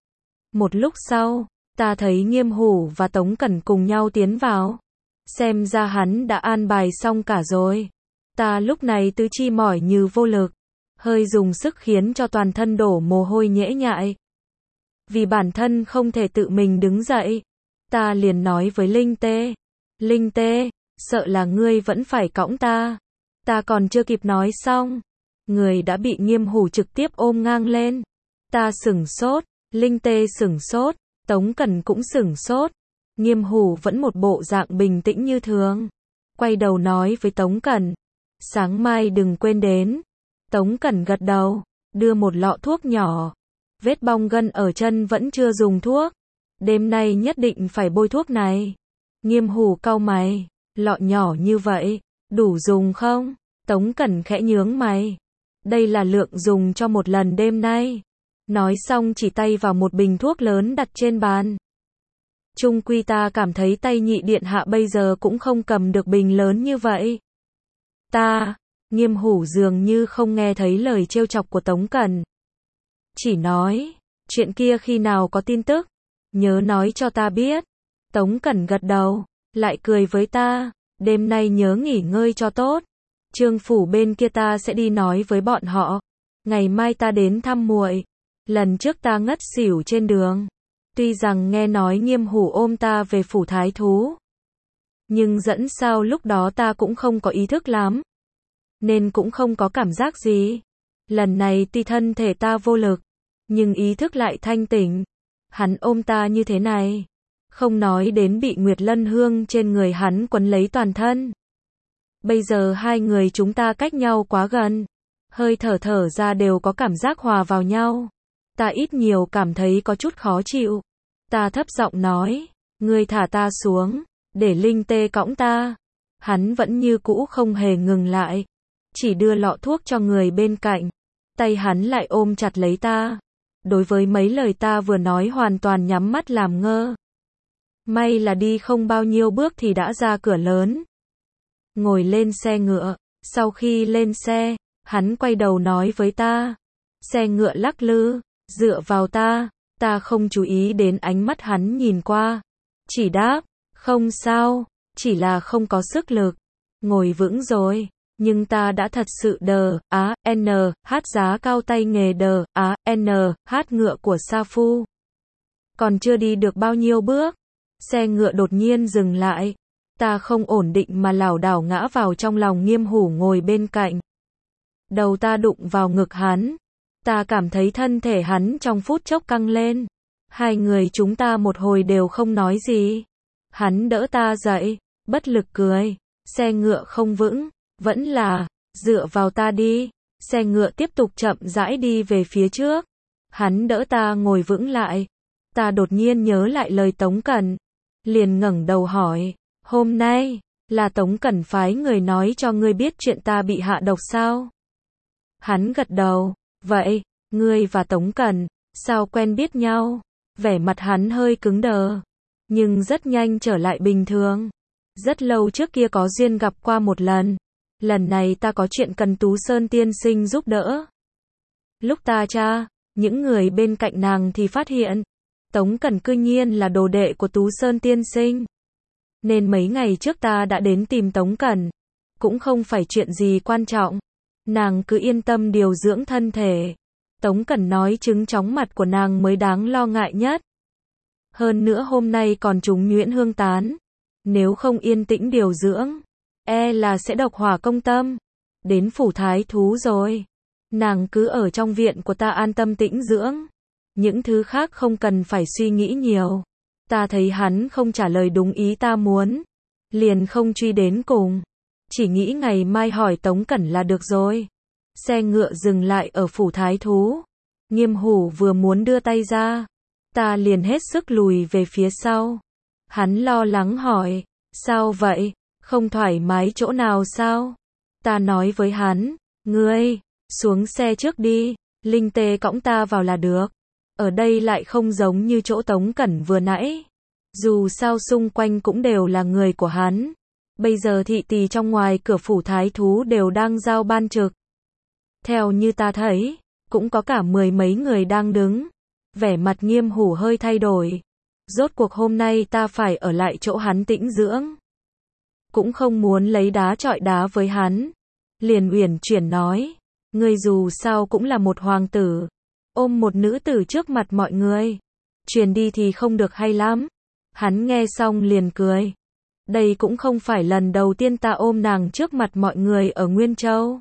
Một lúc sau, ta thấy Nghiêm Hủ và Tống Cẩn cùng nhau tiến vào. Xem ra hắn đã an bài xong cả rồi. Ta lúc này tứ chi mỏi như vô lực, hơi dùng sức khiến cho toàn thân đổ mồ hôi nhễ nhại. Vì bản thân không thể tự mình đứng dậy, ta liền nói với Linh Tê. Linh Tê, sợ là ngươi vẫn phải cõng ta. Ta còn chưa kịp nói xong, người đã bị Nghiêm Hủ trực tiếp ôm ngang lên. Ta sửng sốt, Linh Tê sửng sốt, Tống Cẩn cũng sửng sốt. Nghiêm Hủ vẫn một bộ dạng bình tĩnh như thường. Quay đầu nói với Tống Cẩn. Sáng mai đừng quên đến. Tống Cẩn gật đầu, đưa một lọ thuốc nhỏ. Vết bong gân ở chân vẫn chưa dùng thuốc. Đêm nay nhất định phải bôi thuốc này. Nghiêm Hủ cau mày, lọ nhỏ như vậy, đủ dùng không? Tống Cẩn khẽ nhướng mày. Đây là lượng dùng cho một lần đêm nay. Nói xong chỉ tay vào một bình thuốc lớn đặt trên bàn. Chung quy ta cảm thấy tay nhị điện hạ bây giờ cũng không cầm được bình lớn như vậy. Nghiêm Hủ dường như không nghe thấy lời trêu chọc của Tống Cẩn. Chỉ nói, chuyện kia khi nào có tin tức, nhớ nói cho ta biết. Tống Cẩn gật đầu, lại cười với ta, đêm nay nhớ nghỉ ngơi cho tốt. Trương phủ bên kia ta sẽ đi nói với bọn họ. Ngày mai ta đến thăm muội. Lần trước ta ngất xỉu trên đường. Tuy rằng nghe nói Nghiêm Hủ ôm ta về phủ thái thú, nhưng dẫn sao lúc đó ta cũng không có ý thức lắm, nên cũng không có cảm giác gì. Lần này tuy thân thể ta vô lực, nhưng ý thức lại thanh tỉnh. Hắn ôm ta như thế này, không nói đến bị Nguyệt Lân hương trên người hắn quấn lấy toàn thân. Bây giờ hai người chúng ta cách nhau quá gần, hơi thở ra đều có cảm giác hòa vào nhau. Ta ít nhiều cảm thấy có chút khó chịu. Ta thấp giọng nói, ngươi thả ta xuống, để Linh Tê cõng ta. Hắn vẫn như cũ không hề ngừng lại, chỉ đưa lọ thuốc cho người bên cạnh. Tay hắn lại ôm chặt lấy ta. Đối với mấy lời ta vừa nói hoàn toàn nhắm mắt làm ngơ. May là đi không bao nhiêu bước thì đã ra cửa lớn. Ngồi lên xe ngựa, sau khi lên xe, hắn quay đầu nói với ta. Xe ngựa lắc lư, dựa vào ta không chú ý đến ánh mắt hắn nhìn qua. Chỉ đáp, không sao, chỉ là không có sức lực. Ngồi vững rồi, nhưng ta đã thật sự hát giá cao tay nghề hát ngựa của Sa Phu. Còn chưa đi được bao nhiêu bước, xe ngựa đột nhiên dừng lại. Ta không ổn định mà lảo đảo ngã vào trong lòng Nghiêm Hủ ngồi bên cạnh. Đầu ta đụng vào ngực hắn. Ta cảm thấy thân thể hắn trong phút chốc căng lên. Hai người chúng ta một hồi đều không nói gì. Hắn đỡ ta dậy, bất lực cười. Xe ngựa không vững, vẫn là, dựa vào ta đi. Xe ngựa tiếp tục chậm rãi đi về phía trước. Hắn đỡ ta ngồi vững lại. Ta đột nhiên nhớ lại lời Tống Cẩn. Liền ngẩng đầu hỏi, hôm nay, là Tống Cẩn phái người nói cho ngươi biết chuyện ta bị hạ độc sao? Hắn gật đầu. Vậy, ngươi và Tống Cẩn, sao quen biết nhau? Vẻ mặt hắn hơi cứng đờ, nhưng rất nhanh trở lại bình thường. Rất lâu trước kia có duyên gặp qua một lần. Lần này ta có chuyện cần Tú Sơn tiên sinh giúp đỡ. Lúc ta tra, những người bên cạnh nàng thì phát hiện, Tống Cẩn cư nhiên là đồ đệ của Tú Sơn tiên sinh. Nên mấy ngày trước ta đã đến tìm Tống Cẩn. Cũng không phải chuyện gì quan trọng. Nàng cứ yên tâm điều dưỡng thân thể. Tống Cẩn nói chứng chóng mặt của nàng mới đáng lo ngại nhất. Hơn nữa hôm nay còn trúng nhuyễn hương tán. Nếu không yên tĩnh điều dưỡng, là sẽ độc hỏa công tâm. Đến phủ thái thú rồi. Nàng cứ ở trong viện của ta an tâm tĩnh dưỡng. Những thứ khác không cần phải suy nghĩ nhiều. Ta thấy hắn không trả lời đúng ý ta muốn. Liền không truy đến cùng. Chỉ nghĩ ngày mai hỏi Tống Cẩn là được rồi. Xe ngựa dừng lại ở phủ thái thú. Nghiêm Hủ vừa muốn đưa tay ra. Ta liền hết sức lùi về phía sau. Hắn lo lắng hỏi. Sao vậy? Không thoải mái chỗ nào sao? Ta nói với hắn. Ngươi, xuống xe trước đi. Linh Tê cõng ta vào là được. Ở đây lại không giống như chỗ Tống Cẩn vừa nãy. Dù sao xung quanh cũng đều là người của hắn. Bây giờ thị tỳ trong ngoài cửa phủ thái thú đều đang giao ban trực. Theo như ta thấy, cũng có cả 10 mấy người đang đứng. Vẻ mặt Nghiêm Hủ hơi thay đổi. Rốt cuộc hôm nay ta phải ở lại chỗ hắn tĩnh dưỡng. Cũng không muốn lấy đá chọi đá với hắn. Liền uyển chuyển nói. Ngươi dù sao cũng là một hoàng tử. Ôm một nữ tử trước mặt mọi người. Truyền đi thì không được hay lắm. Hắn nghe xong liền cười. Đây cũng không phải lần đầu tiên ta ôm nàng trước mặt mọi người ở Nguyên Châu.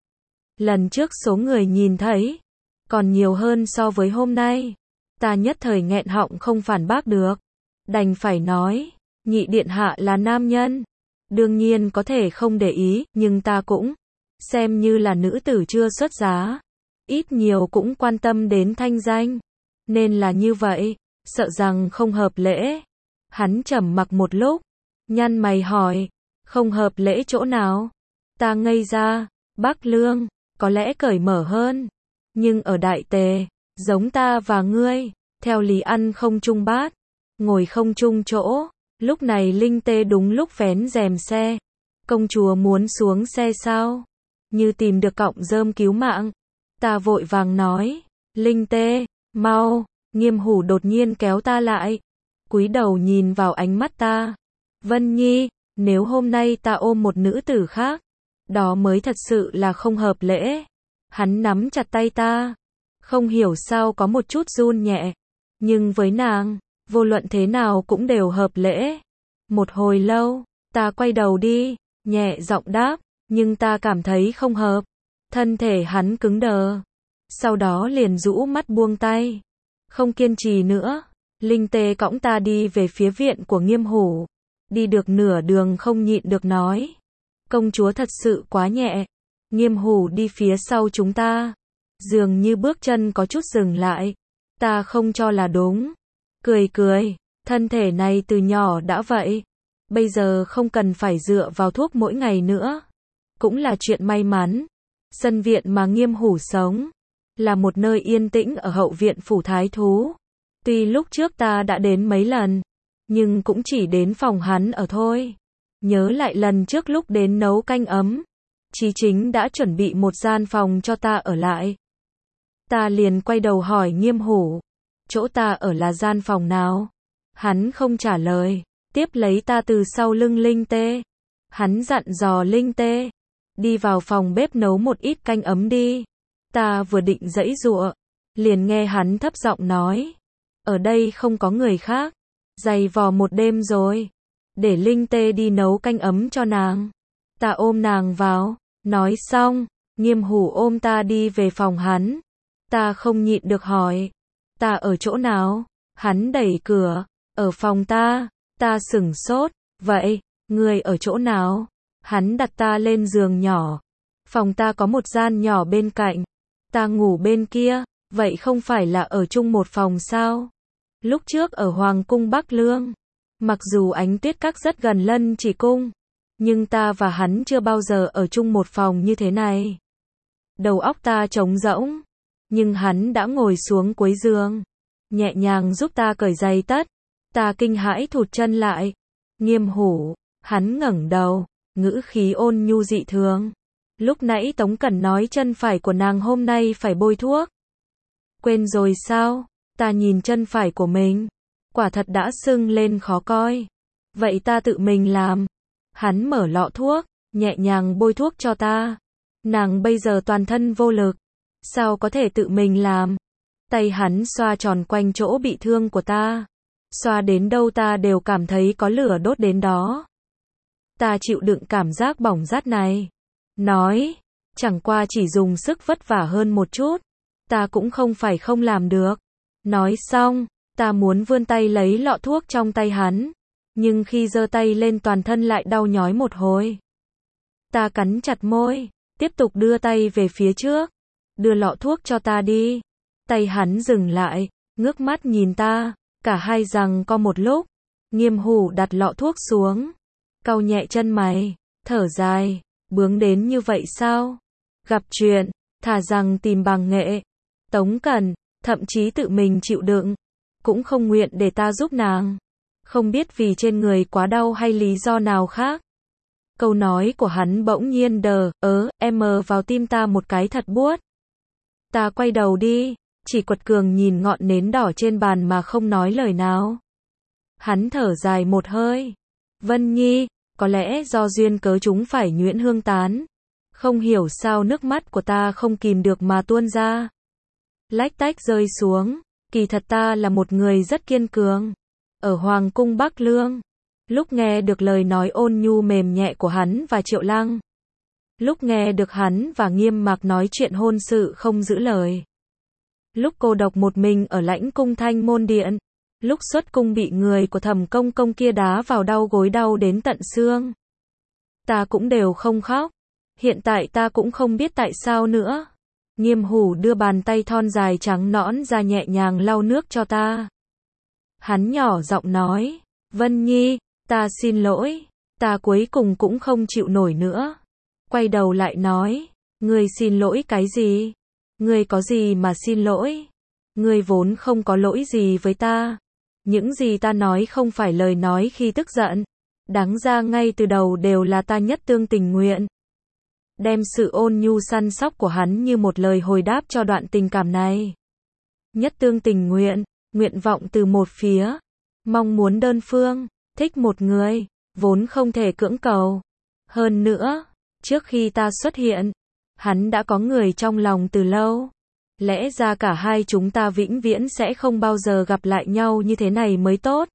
Lần trước số người nhìn thấy còn nhiều hơn so với hôm nay. Ta nhất thời nghẹn họng không phản bác được. Đành phải nói, nhị điện hạ là nam nhân. Đương nhiên có thể không để ý, nhưng ta cũng xem như là nữ tử chưa xuất giá. Ít nhiều cũng quan tâm đến thanh danh. Nên là như vậy, sợ rằng không hợp lễ. Hắn trầm mặc một lúc, nhăn mày hỏi, không hợp lễ chỗ nào? Ta ngây ra, Bắc Lương, có lẽ cởi mở hơn. Nhưng ở Đại Tề, giống ta và ngươi, theo lý ăn không chung bát, ngồi không chung chỗ. Lúc này Linh Tê đúng lúc vén rèm xe. Công chúa muốn xuống xe sao? Như tìm được cọng rơm cứu mạng. Ta vội vàng nói, Linh Tê, mau. Nghiêm Hủ đột nhiên kéo ta lại. Cúi đầu nhìn vào ánh mắt ta. Vân Nhi, nếu hôm nay ta ôm một nữ tử khác, đó mới thật sự là không hợp lễ. Hắn nắm chặt tay ta. Không hiểu sao có một chút run nhẹ. Nhưng với nàng, vô luận thế nào cũng đều hợp lễ. Một hồi lâu, ta quay đầu đi, nhẹ giọng đáp, nhưng ta cảm thấy không hợp. Thân thể hắn cứng đờ. Sau đó liền rũ mắt buông tay. Không kiên trì nữa. Linh Tê cõng ta đi về phía viện của Nghiêm Hủ. Đi được nửa đường không nhịn được nói. Công chúa thật sự quá nhẹ. Nghiêm Hủ đi phía sau chúng ta. Dường như bước chân có chút dừng lại. Ta không cho là đúng. Cười cười. Thân thể này từ nhỏ đã vậy. Bây giờ không cần phải dựa vào thuốc mỗi ngày nữa. Cũng là chuyện may mắn. Sân viện mà Nghiêm Hủ sống là một nơi yên tĩnh ở hậu viện phủ thái thú. Tuy lúc trước ta đã đến mấy lần, nhưng cũng chỉ đến phòng hắn ở thôi. Nhớ lại lần trước lúc đến nấu canh ấm, Chí Chính đã chuẩn bị một gian phòng cho ta ở lại. Ta liền quay đầu hỏi Nghiêm Hủ, chỗ ta ở là gian phòng nào? Hắn không trả lời, tiếp lấy ta từ sau lưng Linh Tê. Hắn dặn dò Linh Tê, đi vào phòng bếp nấu một ít canh ấm đi. Ta vừa định giãy giụa, liền nghe hắn thấp giọng nói, ở đây không có người khác, dày vò một đêm rồi, để Linh Tê đi nấu canh ấm cho nàng. Ta ôm nàng vào, nói xong, Nghiêm Hủ ôm ta đi về phòng hắn. Ta không nhịn được hỏi, ta ở chỗ nào? Hắn đẩy cửa, ở phòng ta. Ta sửng sốt, vậy, ngươi ở chỗ nào? Hắn đặt ta lên giường nhỏ. Phòng ta có một gian nhỏ bên cạnh. Ta ngủ bên kia, vậy không phải là ở chung một phòng sao? Lúc trước ở Hoàng cung Bắc Lương, mặc dù Ánh Tuyết Các rất gần Lân Chỉ cung, nhưng ta và hắn chưa bao giờ ở chung một phòng như thế này. Đầu óc ta trống rỗng, nhưng hắn đã ngồi xuống cuối giường, nhẹ nhàng giúp ta cởi giày tất. Ta kinh hãi thụt chân lại. Nghiêm Hủ, Hắn ngẩng đầu, ngữ khí ôn nhu dị thường. Lúc nãy Tống Cẩn nói chân phải của nàng hôm nay phải bôi thuốc. Quên rồi sao? Ta nhìn chân phải của mình, quả thật đã sưng lên khó coi. Vậy ta tự mình làm. Hắn mở lọ thuốc, nhẹ nhàng bôi thuốc cho ta. Nàng bây giờ toàn thân vô lực, sao có thể tự mình làm? Tay hắn xoa tròn quanh chỗ bị thương của ta. Xoa đến đâu ta đều cảm thấy có lửa đốt đến đó. Ta chịu đựng cảm giác bỏng rát này. Nói, chẳng qua chỉ dùng sức vất vả hơn một chút. Ta cũng không phải không làm được. Nói xong, ta muốn vươn tay lấy lọ thuốc trong tay hắn. Nhưng khi giơ tay lên toàn thân lại đau nhói một hồi. Ta cắn chặt môi, tiếp tục đưa tay về phía trước. Đưa lọ thuốc cho ta đi. Tay hắn dừng lại, ngước mắt nhìn ta. Cả hai giằng co một lúc. Nghiêm Hủ đặt lọ thuốc xuống. Cau nhẹ chân mày, thở dài. Bướng đến như vậy sao? Gặp chuyện, thà rằng tìm bằng nghệ. Tống Cẩn, thậm chí tự mình chịu đựng. Cũng không nguyện để ta giúp nàng. Không biết vì trên người quá đau hay lý do nào khác. Câu nói của hắn bỗng nhiên vào tim ta một cái thật buốt. Ta quay đầu đi, chỉ quật cường nhìn ngọn nến đỏ trên bàn mà không nói lời nào. Hắn thở dài một hơi. Vân Nhi, có lẽ do duyên cớ chúng phải nhuyễn hương tán. Không hiểu sao nước mắt của ta không kìm được mà tuôn ra. Lách tách rơi xuống. Kỳ thật ta là một người rất kiên cường. Ở Hoàng cung Bắc Lương, lúc nghe được lời nói ôn nhu mềm nhẹ của hắn và Triệu Lăng, lúc nghe được hắn và Nghiêm Mạc nói chuyện hôn sự không giữ lời, lúc cô độc một mình ở lãnh cung Thanh Môn Điện, lúc xuất cung bị người của Thẩm Công Công kia đá vào đau gối đau đến tận xương, ta cũng đều không khóc. Hiện tại ta cũng không biết tại sao nữa. Nghiêm Hủ đưa bàn tay thon dài trắng nõn ra nhẹ nhàng lau nước cho ta. Hắn nhỏ giọng nói, Vân Nhi, ta xin lỗi, ta cuối cùng cũng không chịu nổi nữa. Quay đầu lại nói, ngươi xin lỗi cái gì? Ngươi có gì mà xin lỗi? Ngươi vốn không có lỗi gì với ta. Những gì ta nói không phải lời nói khi tức giận. Đáng ra ngay từ đầu đều là ta nhất tương tình nguyện. Đem sự ôn nhu săn sóc của hắn như một lời hồi đáp cho đoạn tình cảm này. Nhất tương tình nguyện, nguyện vọng từ một phía. Mong muốn đơn phương, thích một người, vốn không thể cưỡng cầu. Hơn nữa, trước khi ta xuất hiện, hắn đã có người trong lòng từ lâu. Lẽ ra cả hai chúng ta vĩnh viễn sẽ không bao giờ gặp lại nhau như thế này mới tốt.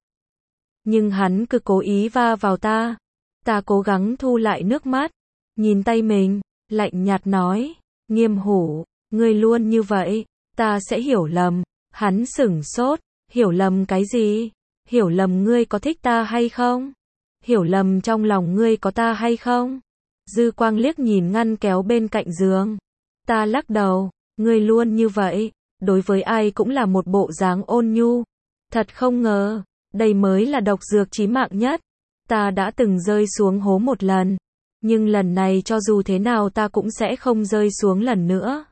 Nhưng hắn cứ cố ý va vào ta. Ta cố gắng thu lại nước mắt. Nhìn tay mình, lạnh nhạt nói, Nghiêm Hủ, ngươi luôn như vậy, ta sẽ hiểu lầm. Hắn sửng sốt, hiểu lầm cái gì? Hiểu lầm ngươi có thích ta hay không? Hiểu lầm trong lòng ngươi có ta hay không? Dư quang liếc nhìn ngăn kéo bên cạnh giường. Ta lắc đầu, ngươi luôn như vậy, đối với ai cũng là một bộ dáng ôn nhu. Thật không ngờ, đây mới là độc dược chí mạng nhất. Ta đã từng rơi xuống hố một lần. Nhưng lần này cho dù thế nào ta cũng sẽ không rơi xuống lần nữa.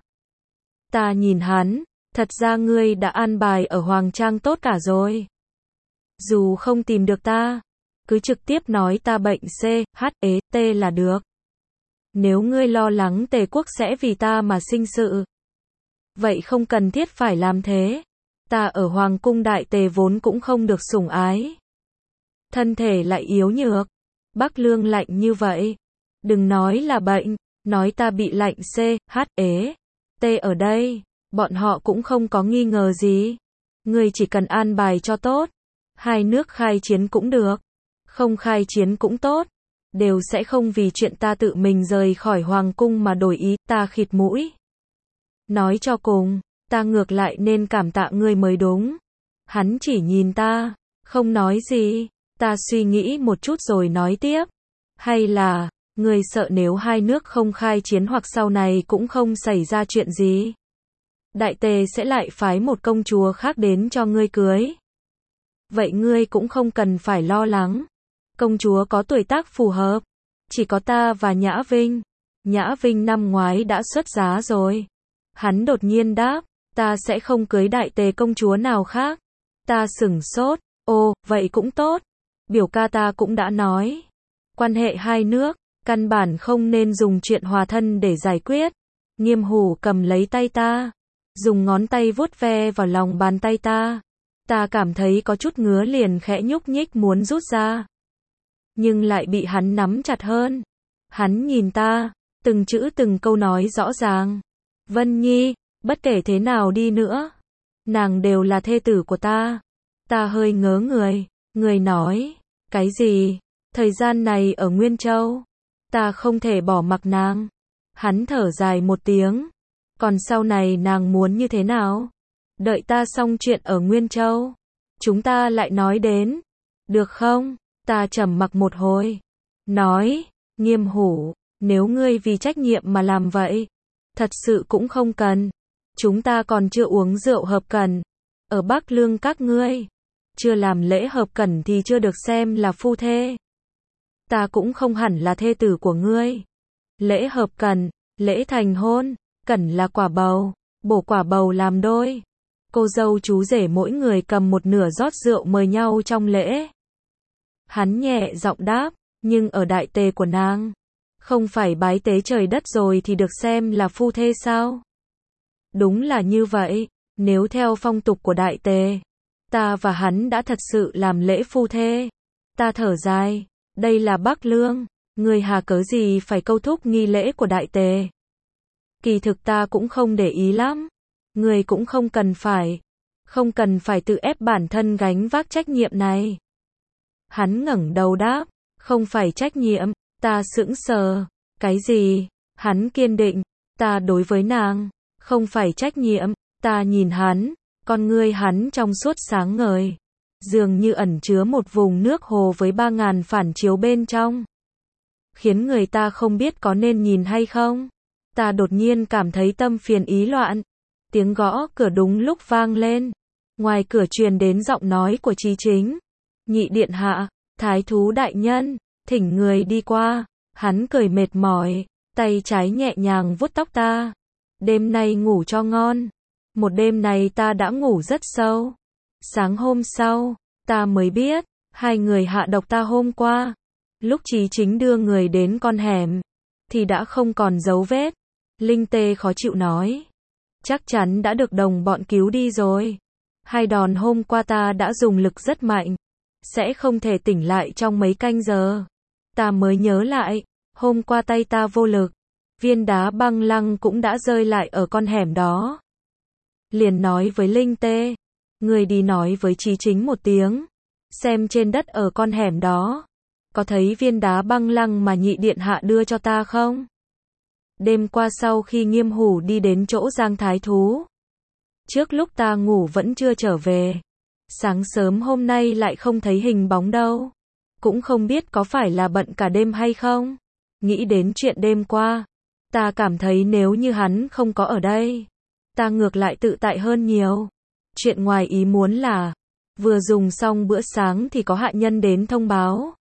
Ta nhìn hắn, thật ra ngươi đã an bài ở Hoàng Trang tốt cả rồi. Dù không tìm được ta, cứ trực tiếp nói ta bệnh CHT là được. Nếu ngươi lo lắng Tề quốc sẽ vì ta mà sinh sự, vậy không cần thiết phải làm thế. Ta ở Hoàng cung Đại Tề vốn cũng không được sủng ái. Thân thể lại yếu nhược. Bắc Lương lạnh như vậy. Đừng nói là bệnh, nói ta bị lạnh CHT ở đây, bọn họ cũng không có nghi ngờ gì. Ngươi chỉ cần an bài cho tốt. Hai nước khai chiến cũng được, không khai chiến cũng tốt. Đều sẽ không vì chuyện ta tự mình rời khỏi Hoàng cung mà đổi ý. Ta khịt mũi. Nói cho cùng, ta ngược lại nên cảm tạ ngươi mới đúng. Hắn chỉ nhìn ta, không nói gì. Ta suy nghĩ một chút rồi nói tiếp. Hay là, ngươi sợ nếu hai nước không khai chiến hoặc sau này cũng không xảy ra chuyện gì, Đại Tề sẽ lại phái một công chúa khác đến cho ngươi cưới. Vậy ngươi cũng không cần phải lo lắng. Công chúa có tuổi tác phù hợp. Chỉ có ta và Nhã Vinh. Nhã Vinh năm ngoái đã xuất giá rồi. Hắn đột nhiên đáp, ta sẽ không cưới Đại Tề công chúa nào khác. Ta sửng sốt, ồ, vậy cũng tốt. Biểu ca ta cũng đã nói Quan hệ hai nước, căn bản không nên dùng chuyện hòa thân để giải quyết. Nghiêm Hủ cầm lấy tay ta, dùng ngón tay vuốt ve vào lòng bàn tay ta. Ta cảm thấy có chút ngứa liền khẽ nhúc nhích muốn rút ra. Nhưng lại bị hắn nắm chặt hơn. Hắn nhìn ta, từng chữ từng câu nói rõ ràng. Vân Nhi, bất kể thế nào đi nữa, nàng đều là thê tử của ta. Ta hơi ngớ người, người nói, cái gì? Thời gian này ở Nguyên Châu, ta không thể bỏ mặc nàng. Hắn thở dài một tiếng. Còn sau này nàng muốn như thế nào? Đợi ta xong chuyện ở Nguyên Châu, chúng ta lại nói đến. Được không? Ta trầm mặc một hồi. Nói, Nghiêm Hủ, nếu ngươi vì trách nhiệm mà làm vậy, thật sự cũng không cần. Chúng ta còn chưa uống rượu hợp cẩn. Ở Bắc Lương các ngươi, chưa làm lễ hợp cẩn thì chưa được xem là phu thê. Ta cũng không hẳn là thê tử của ngươi. Lễ hợp cẩn, lễ thành hôn, cẩn là quả bầu, bổ quả bầu làm đôi. Cô dâu chú rể mỗi người cầm một nửa rót rượu mời nhau trong lễ. Hắn nhẹ giọng đáp, nhưng ở đại tề của nàng, không phải bái tế trời đất rồi thì được xem là phu thê sao? Đúng là như vậy, nếu theo phong tục của đại tề, ta và hắn đã thật sự làm lễ phu thê. Ta thở dài, đây là Bắc Lương, người hà cớ gì phải câu thúc nghi lễ của đại tề. Kỳ thực ta cũng không để ý lắm, người cũng không cần phải tự ép bản thân gánh vác trách nhiệm này. Hắn ngẩng đầu đáp, không phải trách nhiệm. Ta sững sờ, cái gì? Hắn kiên định, ta đối với nàng, không phải trách nhiệm. Ta nhìn hắn, con ngươi hắn trong suốt sáng ngời, dường như ẩn chứa một vùng nước hồ với 3000 phản chiếu bên trong, khiến người ta không biết có nên nhìn hay không. Ta đột nhiên cảm thấy tâm phiền ý loạn. Tiếng gõ cửa đúng lúc vang lên. Ngoài cửa truyền đến giọng nói của Chí Chính. Nhị điện hạ, thái thú đại nhân, thỉnh người đi qua. Hắn cười mệt mỏi, tay trái nhẹ nhàng vuốt tóc ta. Đêm nay ngủ cho ngon. Một đêm này ta đã ngủ rất sâu. Sáng hôm sau, ta mới biết, hai người hạ độc ta hôm qua. Lúc Chí Chính đưa người đến con hẻm, thì đã không còn dấu vết. Linh Tê khó chịu nói, chắc chắn đã được đồng bọn cứu đi rồi. Hai đòn hôm qua ta đã dùng lực rất mạnh, sẽ không thể tỉnh lại trong mấy canh giờ. Ta mới nhớ lại, hôm qua tay ta vô lực, viên đá băng lăng cũng đã rơi lại ở con hẻm đó. Liền nói với Linh Tê, người đi nói với Chí Chính một tiếng, xem trên đất ở con hẻm đó, có thấy viên đá băng lăng mà nhị điện hạ đưa cho ta không? Đêm qua sau khi Nghiêm Hủ đi đến chỗ Giang Thái Thú, trước lúc ta ngủ vẫn chưa trở về. Sáng sớm hôm nay lại không thấy hình bóng đâu. Cũng không biết có phải là bận cả đêm hay không. Nghĩ đến chuyện đêm qua, ta cảm thấy nếu như hắn không có ở đây, ta ngược lại tự tại hơn nhiều. Chuyện ngoài ý muốn là, vừa dùng xong bữa sáng thì có hạ nhân đến thông báo.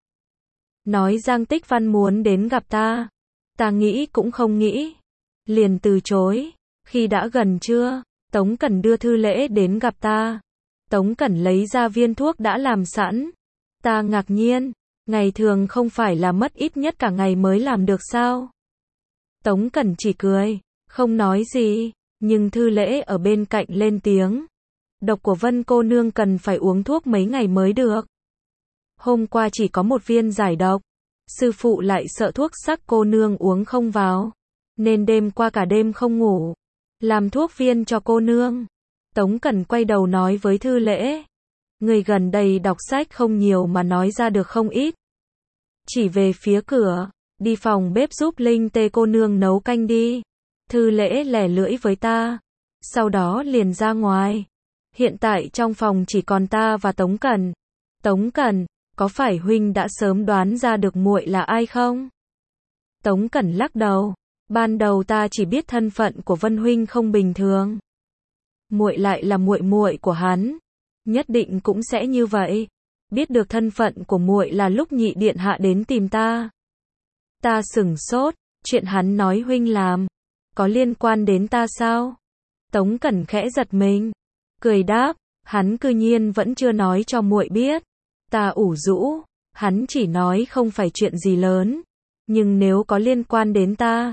Nói Giang Tích Văn muốn đến gặp ta. Ta nghĩ cũng không nghĩ, liền từ chối. Khi đã gần trưa, Tống Cẩn đưa thư lễ đến gặp ta. Tống Cẩn lấy ra viên thuốc đã làm sẵn. Ta ngạc nhiên, ngày thường không phải là mất ít nhất cả ngày mới làm được sao? Tống Cẩn chỉ cười, không nói gì, nhưng thư lễ ở bên cạnh lên tiếng. Độc của Vân cô nương cần phải uống thuốc mấy ngày mới được. Hôm qua chỉ có một viên giải độc. Sư phụ lại sợ thuốc sắc cô nương uống không vào, nên đêm qua cả đêm không ngủ, làm thuốc viên cho cô nương. Tống Cẩn quay đầu nói với thư lễ, người gần đây đọc sách không nhiều mà nói ra được không ít. Chỉ về phía cửa, đi phòng bếp giúp Linh Tê cô nương nấu canh đi. Thư lễ lẻ lưỡi với ta, sau đó liền ra ngoài. Hiện tại trong phòng chỉ còn ta và Tống Cẩn. Tống Cẩn, có phải huynh đã sớm đoán ra được muội là ai không? Tống Cẩn lắc đầu, ban đầu ta chỉ biết thân phận của Vân huynh không bình thường. Muội lại là muội muội của hắn, nhất định cũng sẽ như vậy. Biết được thân phận của muội là lúc nhị điện hạ đến tìm ta. Ta sửng sốt, chuyện hắn nói huynh làm, có liên quan đến ta sao? Tống Cẩn khẽ giật mình, cười đáp, hắn cư nhiên vẫn chưa nói cho muội biết. Ta ủ rũ, Hắn chỉ nói không phải chuyện gì lớn, nhưng nếu có liên quan đến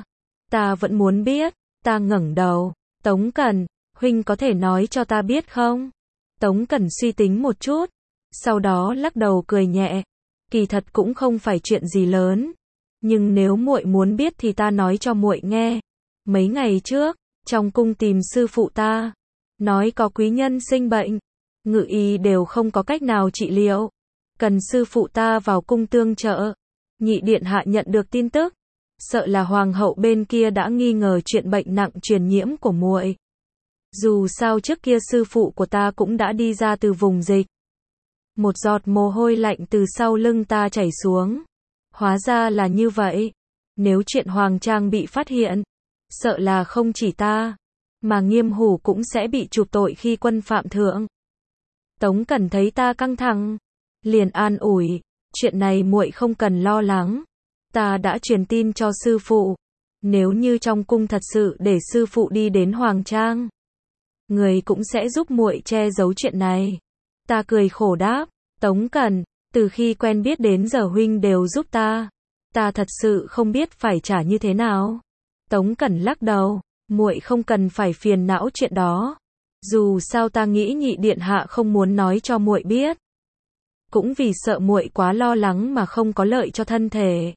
ta vẫn muốn biết. Ta ngẩng đầu, Tống Cẩn, huynh có thể nói cho ta biết không? Tống Cẩn suy tính một chút, sau đó lắc đầu cười nhẹ, kỳ thật cũng không phải chuyện gì lớn, nhưng nếu muội muốn biết thì ta nói cho muội nghe. Mấy ngày trước, trong cung tìm sư phụ ta, nói có quý nhân sinh bệnh, ngự y đều không có cách nào trị liệu, cần sư phụ ta vào cung tương trợ. Nhị điện hạ nhận được tin tức, sợ là hoàng hậu bên kia đã nghi ngờ chuyện bệnh nặng truyền nhiễm của muội. Dù sao trước kia sư phụ của ta cũng đã đi ra từ vùng dịch. Một giọt mồ hôi lạnh từ sau lưng ta chảy xuống. Hóa ra là như vậy. Nếu chuyện Hoàng Trang bị phát hiện, sợ là không chỉ ta, mà Nghiêm Hủ cũng sẽ bị chụp tội khi quân phạm thượng. Tống Cẩn thấy ta căng thẳng, liền an ủi, chuyện này muội không cần lo lắng. Ta đã truyền tin cho sư phụ, nếu như trong cung thật sự để sư phụ đi đến Hoàng Trang, người cũng sẽ giúp muội che giấu chuyện này. Ta cười khổ đáp, Tống Cẩn, từ khi quen biết đến giờ huynh đều giúp ta thật sự không biết phải trả như thế nào. Tống Cẩn lắc đầu, muội không cần phải phiền não chuyện đó. Dù sao ta nghĩ nhị điện hạ không muốn nói cho muội biết, cũng vì sợ muội quá lo lắng mà không có lợi cho thân thể.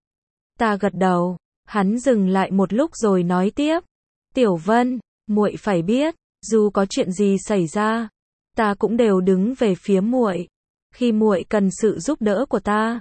Ta gật đầu, hắn dừng lại một lúc rồi nói tiếp, Tiểu Vân, muội phải biết, dù có chuyện gì xảy ra, ta cũng đều đứng về phía muội. Khi muội cần sự giúp đỡ của ta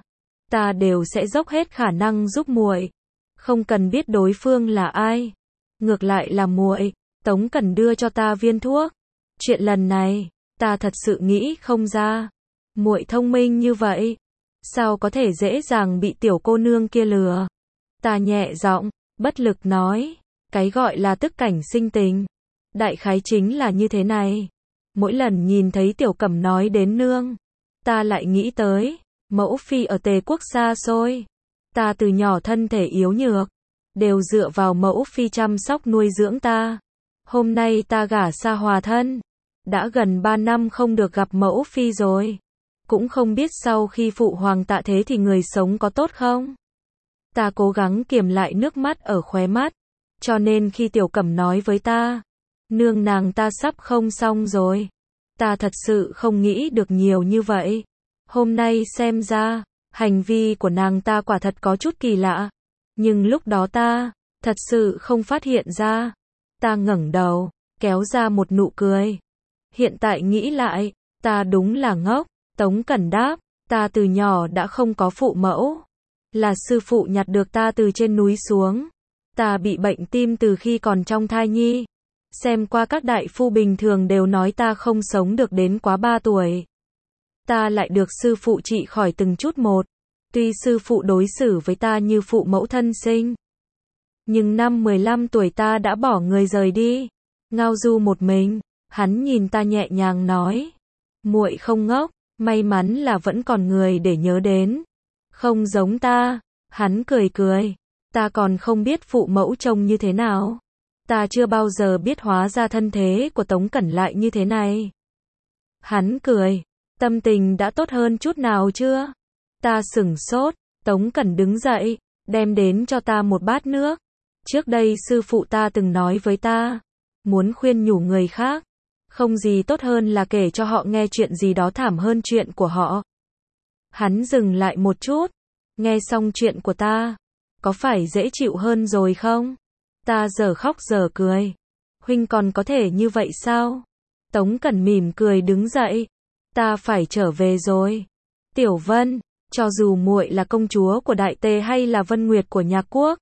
đều sẽ dốc hết khả năng giúp muội, không cần biết đối phương là ai. Ngược lại là muội, Tống Cẩn đưa cho ta viên thuốc. Chuyện lần này, ta thật sự nghĩ không ra. Muội thông minh như vậy, sao có thể dễ dàng bị tiểu cô nương kia lừa? Ta nhẹ giọng, bất lực nói, cái gọi là tức cảnh sinh tình, đại khái chính là như thế này. Mỗi lần nhìn thấy Tiểu Cẩm nói đến nương, ta lại nghĩ tới mẫu phi ở Tề quốc xa xôi. Ta từ nhỏ thân thể yếu nhược, đều dựa vào mẫu phi chăm sóc nuôi dưỡng ta. Hôm nay ta gả xa hòa thân, đã gần 3 năm không được gặp mẫu phi rồi. Cũng không biết sau khi phụ hoàng tạ thế thì người sống có tốt không? Ta cố gắng kiềm lại nước mắt ở khóe mắt, cho nên khi Tiểu Cẩm nói với ta, nương nàng ta sắp không xong rồi, ta thật sự không nghĩ được nhiều như vậy. Hôm nay xem ra, hành vi của nàng ta quả thật có chút kỳ lạ, nhưng lúc đó ta thật sự không phát hiện ra. Ta ngẩng đầu, kéo ra một nụ cười. Hiện tại nghĩ lại, ta đúng là ngốc. Tống Cẩn đáp, ta từ nhỏ đã không có phụ mẫu, là sư phụ nhặt được ta từ trên núi xuống. Ta bị bệnh tim từ khi còn trong thai nhi. Xem qua các đại phu bình thường đều nói ta không sống được đến quá 3 tuổi. Ta lại được sư phụ trị khỏi từng chút một. Tuy sư phụ đối xử với ta như phụ mẫu thân sinh, nhưng năm 15 tuổi ta đã bỏ người rời đi, ngao du một mình. Hắn nhìn ta nhẹ nhàng nói, muội không ngốc, may mắn là vẫn còn người để nhớ đến. Không giống ta. Hắn cười cười, ta còn không biết phụ mẫu trông như thế nào. Ta chưa bao giờ biết hóa ra thân thế của Tống Cẩn lại như thế này. Hắn cười, tâm tình đã tốt hơn chút nào chưa? Ta sửng sốt. Tống Cẩn đứng dậy, đem đến cho ta một bát nước. Trước đây sư phụ ta từng nói với ta, muốn khuyên nhủ người khác, không gì tốt hơn là kể cho họ nghe chuyện gì đó thảm hơn chuyện của họ. Hắn dừng lại một chút, nghe xong chuyện của ta, có phải dễ chịu hơn rồi không? Ta giờ khóc giờ cười. Huynh còn có thể như vậy sao? Tống Cẩn mỉm cười đứng dậy. Ta phải trở về rồi. Tiểu Vân, cho dù muội là công chúa của Đại Tề hay là Vân Nguyệt của Nhạc Quốc,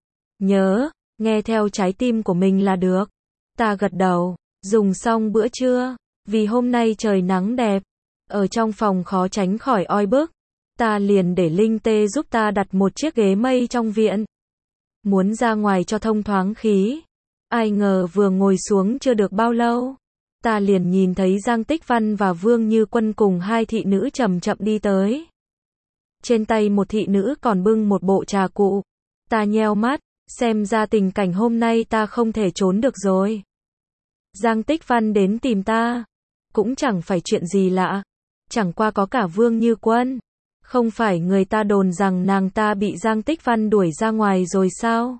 nhớ, nghe theo trái tim của mình là được. Ta gật đầu, dùng xong bữa trưa, vì hôm nay trời nắng đẹp, ở trong phòng khó tránh khỏi oi bức. Ta liền để Linh Tê giúp ta đặt một chiếc ghế mây trong viện. Muốn ra ngoài cho thông thoáng khí. Ai ngờ vừa ngồi xuống chưa được bao lâu, ta liền nhìn thấy Giang Tích Văn và Vương Như Quân cùng hai thị nữ chậm chậm đi tới. Trên tay một thị nữ còn bưng một bộ trà cụ. Ta nheo mắt, xem ra tình cảnh hôm nay ta không thể trốn được rồi. Giang Tích Văn đến tìm ta, cũng chẳng phải chuyện gì lạ, chẳng qua có cả Vương Như Quân. Không phải người ta đồn rằng nàng ta bị Giang Tích Văn đuổi ra ngoài rồi sao?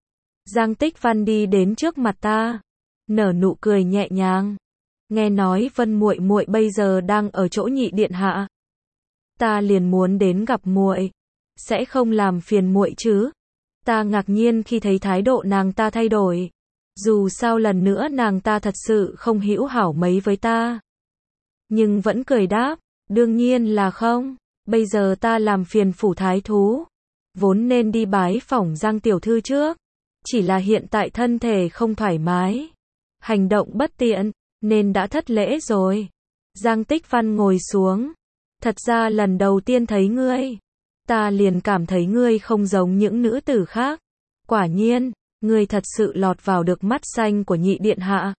Giang Tích Văn đi đến trước mặt ta, nở nụ cười nhẹ nhàng. Nghe nói Vân muội muội bây giờ đang ở chỗ nhị điện hạ. Ta liền muốn đến gặp muội, sẽ không làm phiền muội chứ? Ta ngạc nhiên khi thấy thái độ nàng ta thay đổi. Dù sao lần nữa nàng ta thật sự không hữu hảo mấy với ta. Nhưng vẫn cười đáp, đương nhiên là không. Bây giờ ta làm phiền phủ thái thú, vốn nên đi bái phỏng Giang tiểu thư trước. Chỉ là hiện tại thân thể không thoải mái, hành động bất tiện, nên đã thất lễ rồi. Giang Tích Văn ngồi xuống. Thật ra lần đầu tiên thấy ngươi, ta liền cảm thấy ngươi không giống những nữ tử khác. Quả nhiên, ngươi thật sự lọt vào được mắt xanh của nhị điện hạ.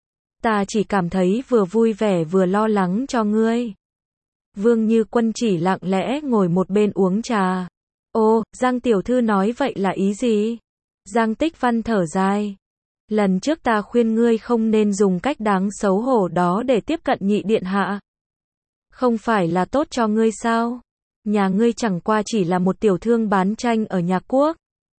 Ta chỉ cảm thấy vừa vui vẻ vừa lo lắng cho ngươi. Vương Như Quân chỉ lặng lẽ ngồi một bên uống trà. Ô, Giang tiểu thư nói vậy là ý gì? Giang Tích Văn thở dài. Lần trước ta khuyên ngươi không nên dùng cách đáng xấu hổ đó để tiếp cận nhị điện hạ. Không phải là tốt cho ngươi sao? Nhà ngươi chẳng qua chỉ là một tiểu thương bán tranh ở nhà quốc.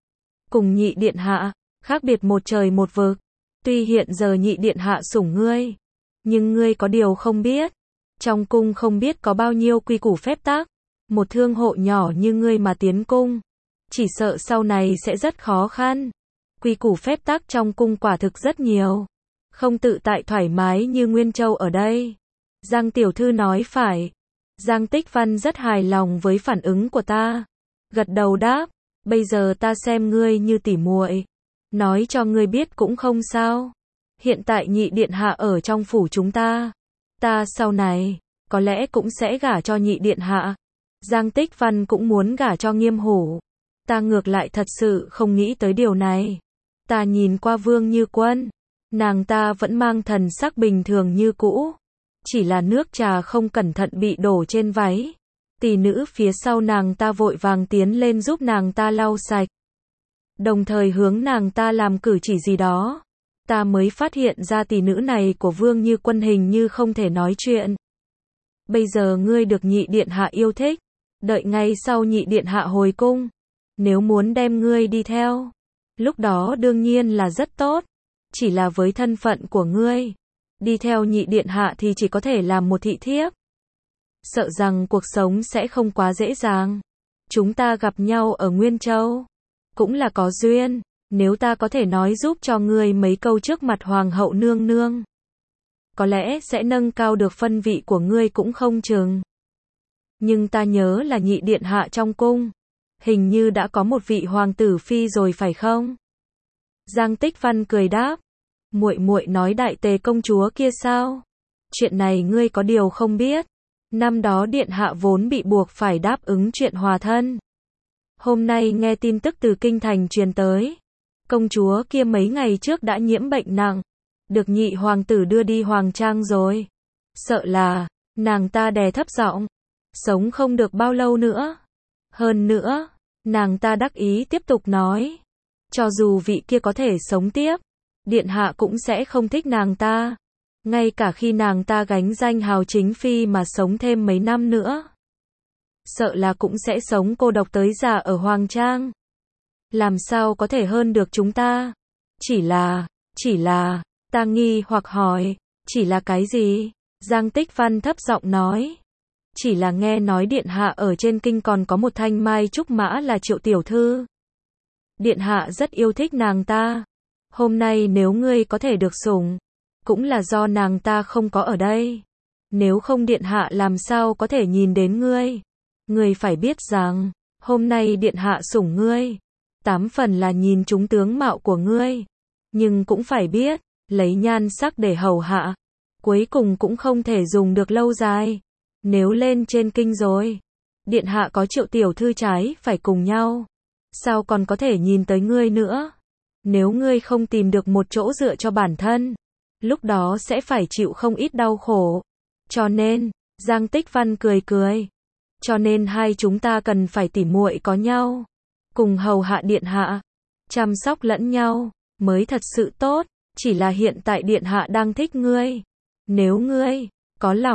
Cùng nhị điện hạ, khác biệt một trời một vực. Tuy hiện giờ nhị điện hạ sủng ngươi, nhưng ngươi có điều không biết. Trong cung không biết có bao nhiêu quy củ phép tắc. Một thương hộ nhỏ như ngươi mà tiến cung, chỉ sợ sau này sẽ rất khó khăn. Quy củ phép tắc trong cung quả thực rất nhiều. Không tự tại thoải mái như Nguyên Châu ở đây. Giang tiểu thư nói phải. Giang Tích Văn rất hài lòng với phản ứng của ta. Gật đầu đáp, bây giờ ta xem ngươi như tỉ muội. Nói cho ngươi biết cũng không sao. Hiện tại nhị điện hạ ở trong phủ chúng ta. Ta sau này, có lẽ cũng sẽ gả cho nhị điện hạ. Giang Tích Văn cũng muốn gả cho Nghiêm Hổ. Ta ngược lại thật sự không nghĩ tới điều này. Ta nhìn qua Vương Như Quân. Nàng ta vẫn mang thần sắc bình thường như cũ. Chỉ là nước trà không cẩn thận bị đổ trên váy. Tỷ nữ phía sau nàng ta vội vàng tiến lên giúp nàng ta lau sạch. Đồng thời hướng nàng ta làm cử chỉ gì đó. Ta mới phát hiện ra tỷ nữ này của Vương Như Quân hình như không thể nói chuyện. Bây giờ ngươi được nhị điện hạ yêu thích. Đợi ngay sau nhị điện hạ hồi cung. Nếu muốn đem ngươi đi theo, lúc đó đương nhiên là rất tốt. Chỉ là với thân phận của ngươi, đi theo nhị điện hạ thì chỉ có thể làm một thị thiếp. Sợ rằng cuộc sống sẽ không quá dễ dàng. Chúng ta gặp nhau ở Nguyên Châu, cũng là có duyên. Nếu ta có thể nói giúp cho ngươi mấy câu trước mặt hoàng hậu nương nương, có lẽ sẽ nâng cao được phân vị của ngươi cũng không chừng. Nhưng ta nhớ là nhị điện hạ trong cung, hình như đã có một vị hoàng tử phi rồi phải không? Giang Tích Văn cười đáp, muội muội nói Đại Tề công chúa kia sao? Chuyện này ngươi có điều không biết. Năm đó điện hạ vốn bị buộc phải đáp ứng chuyện hòa thân. Hôm nay nghe tin tức từ kinh thành truyền tới, công chúa kia mấy ngày trước đã nhiễm bệnh nặng, được nhị hoàng tử đưa đi hoàng trang rồi. Sợ là nàng ta đè thấp giọng, sống không được bao lâu nữa. Hơn nữa, nàng ta đắc ý tiếp tục nói, cho dù vị kia có thể sống tiếp, điện hạ cũng sẽ không thích nàng ta. Ngay cả khi nàng ta gánh danh hào chính phi mà sống thêm mấy năm nữa, sợ là cũng sẽ sống cô độc tới già ở hoàng trang. Làm sao có thể hơn được chúng ta? Chỉ là, ta nghi hoặc hỏi, chỉ là cái gì? Giang Tích Văn thấp giọng nói, chỉ là nghe nói điện hạ ở trên kinh còn có một thanh mai trúc mã là Triệu tiểu thư. Điện hạ rất yêu thích nàng ta. Hôm nay nếu ngươi có thể được sủng, cũng là do nàng ta không có ở đây. Nếu không điện hạ làm sao có thể nhìn đến ngươi. Ngươi phải biết rằng, hôm nay điện hạ sủng ngươi, 8 phần là nhìn trúng tướng mạo của ngươi. Nhưng cũng phải biết, lấy nhan sắc để hầu hạ, cuối cùng cũng không thể dùng được lâu dài. Nếu lên trên kinh rồi, điện hạ có Triệu tiểu thư trái phải cùng nhau, sao còn có thể nhìn tới ngươi nữa? Nếu ngươi không tìm được một chỗ dựa cho bản thân, lúc đó sẽ phải chịu không ít đau khổ. Cho nên, Giang Tích Văn cười cười, cho nên hai chúng ta cần phải tỉ muội có nhau, cùng hầu hạ điện hạ, chăm sóc lẫn nhau, mới thật sự tốt. Chỉ là hiện tại điện hạ đang thích ngươi. Nếu ngươi có lòng,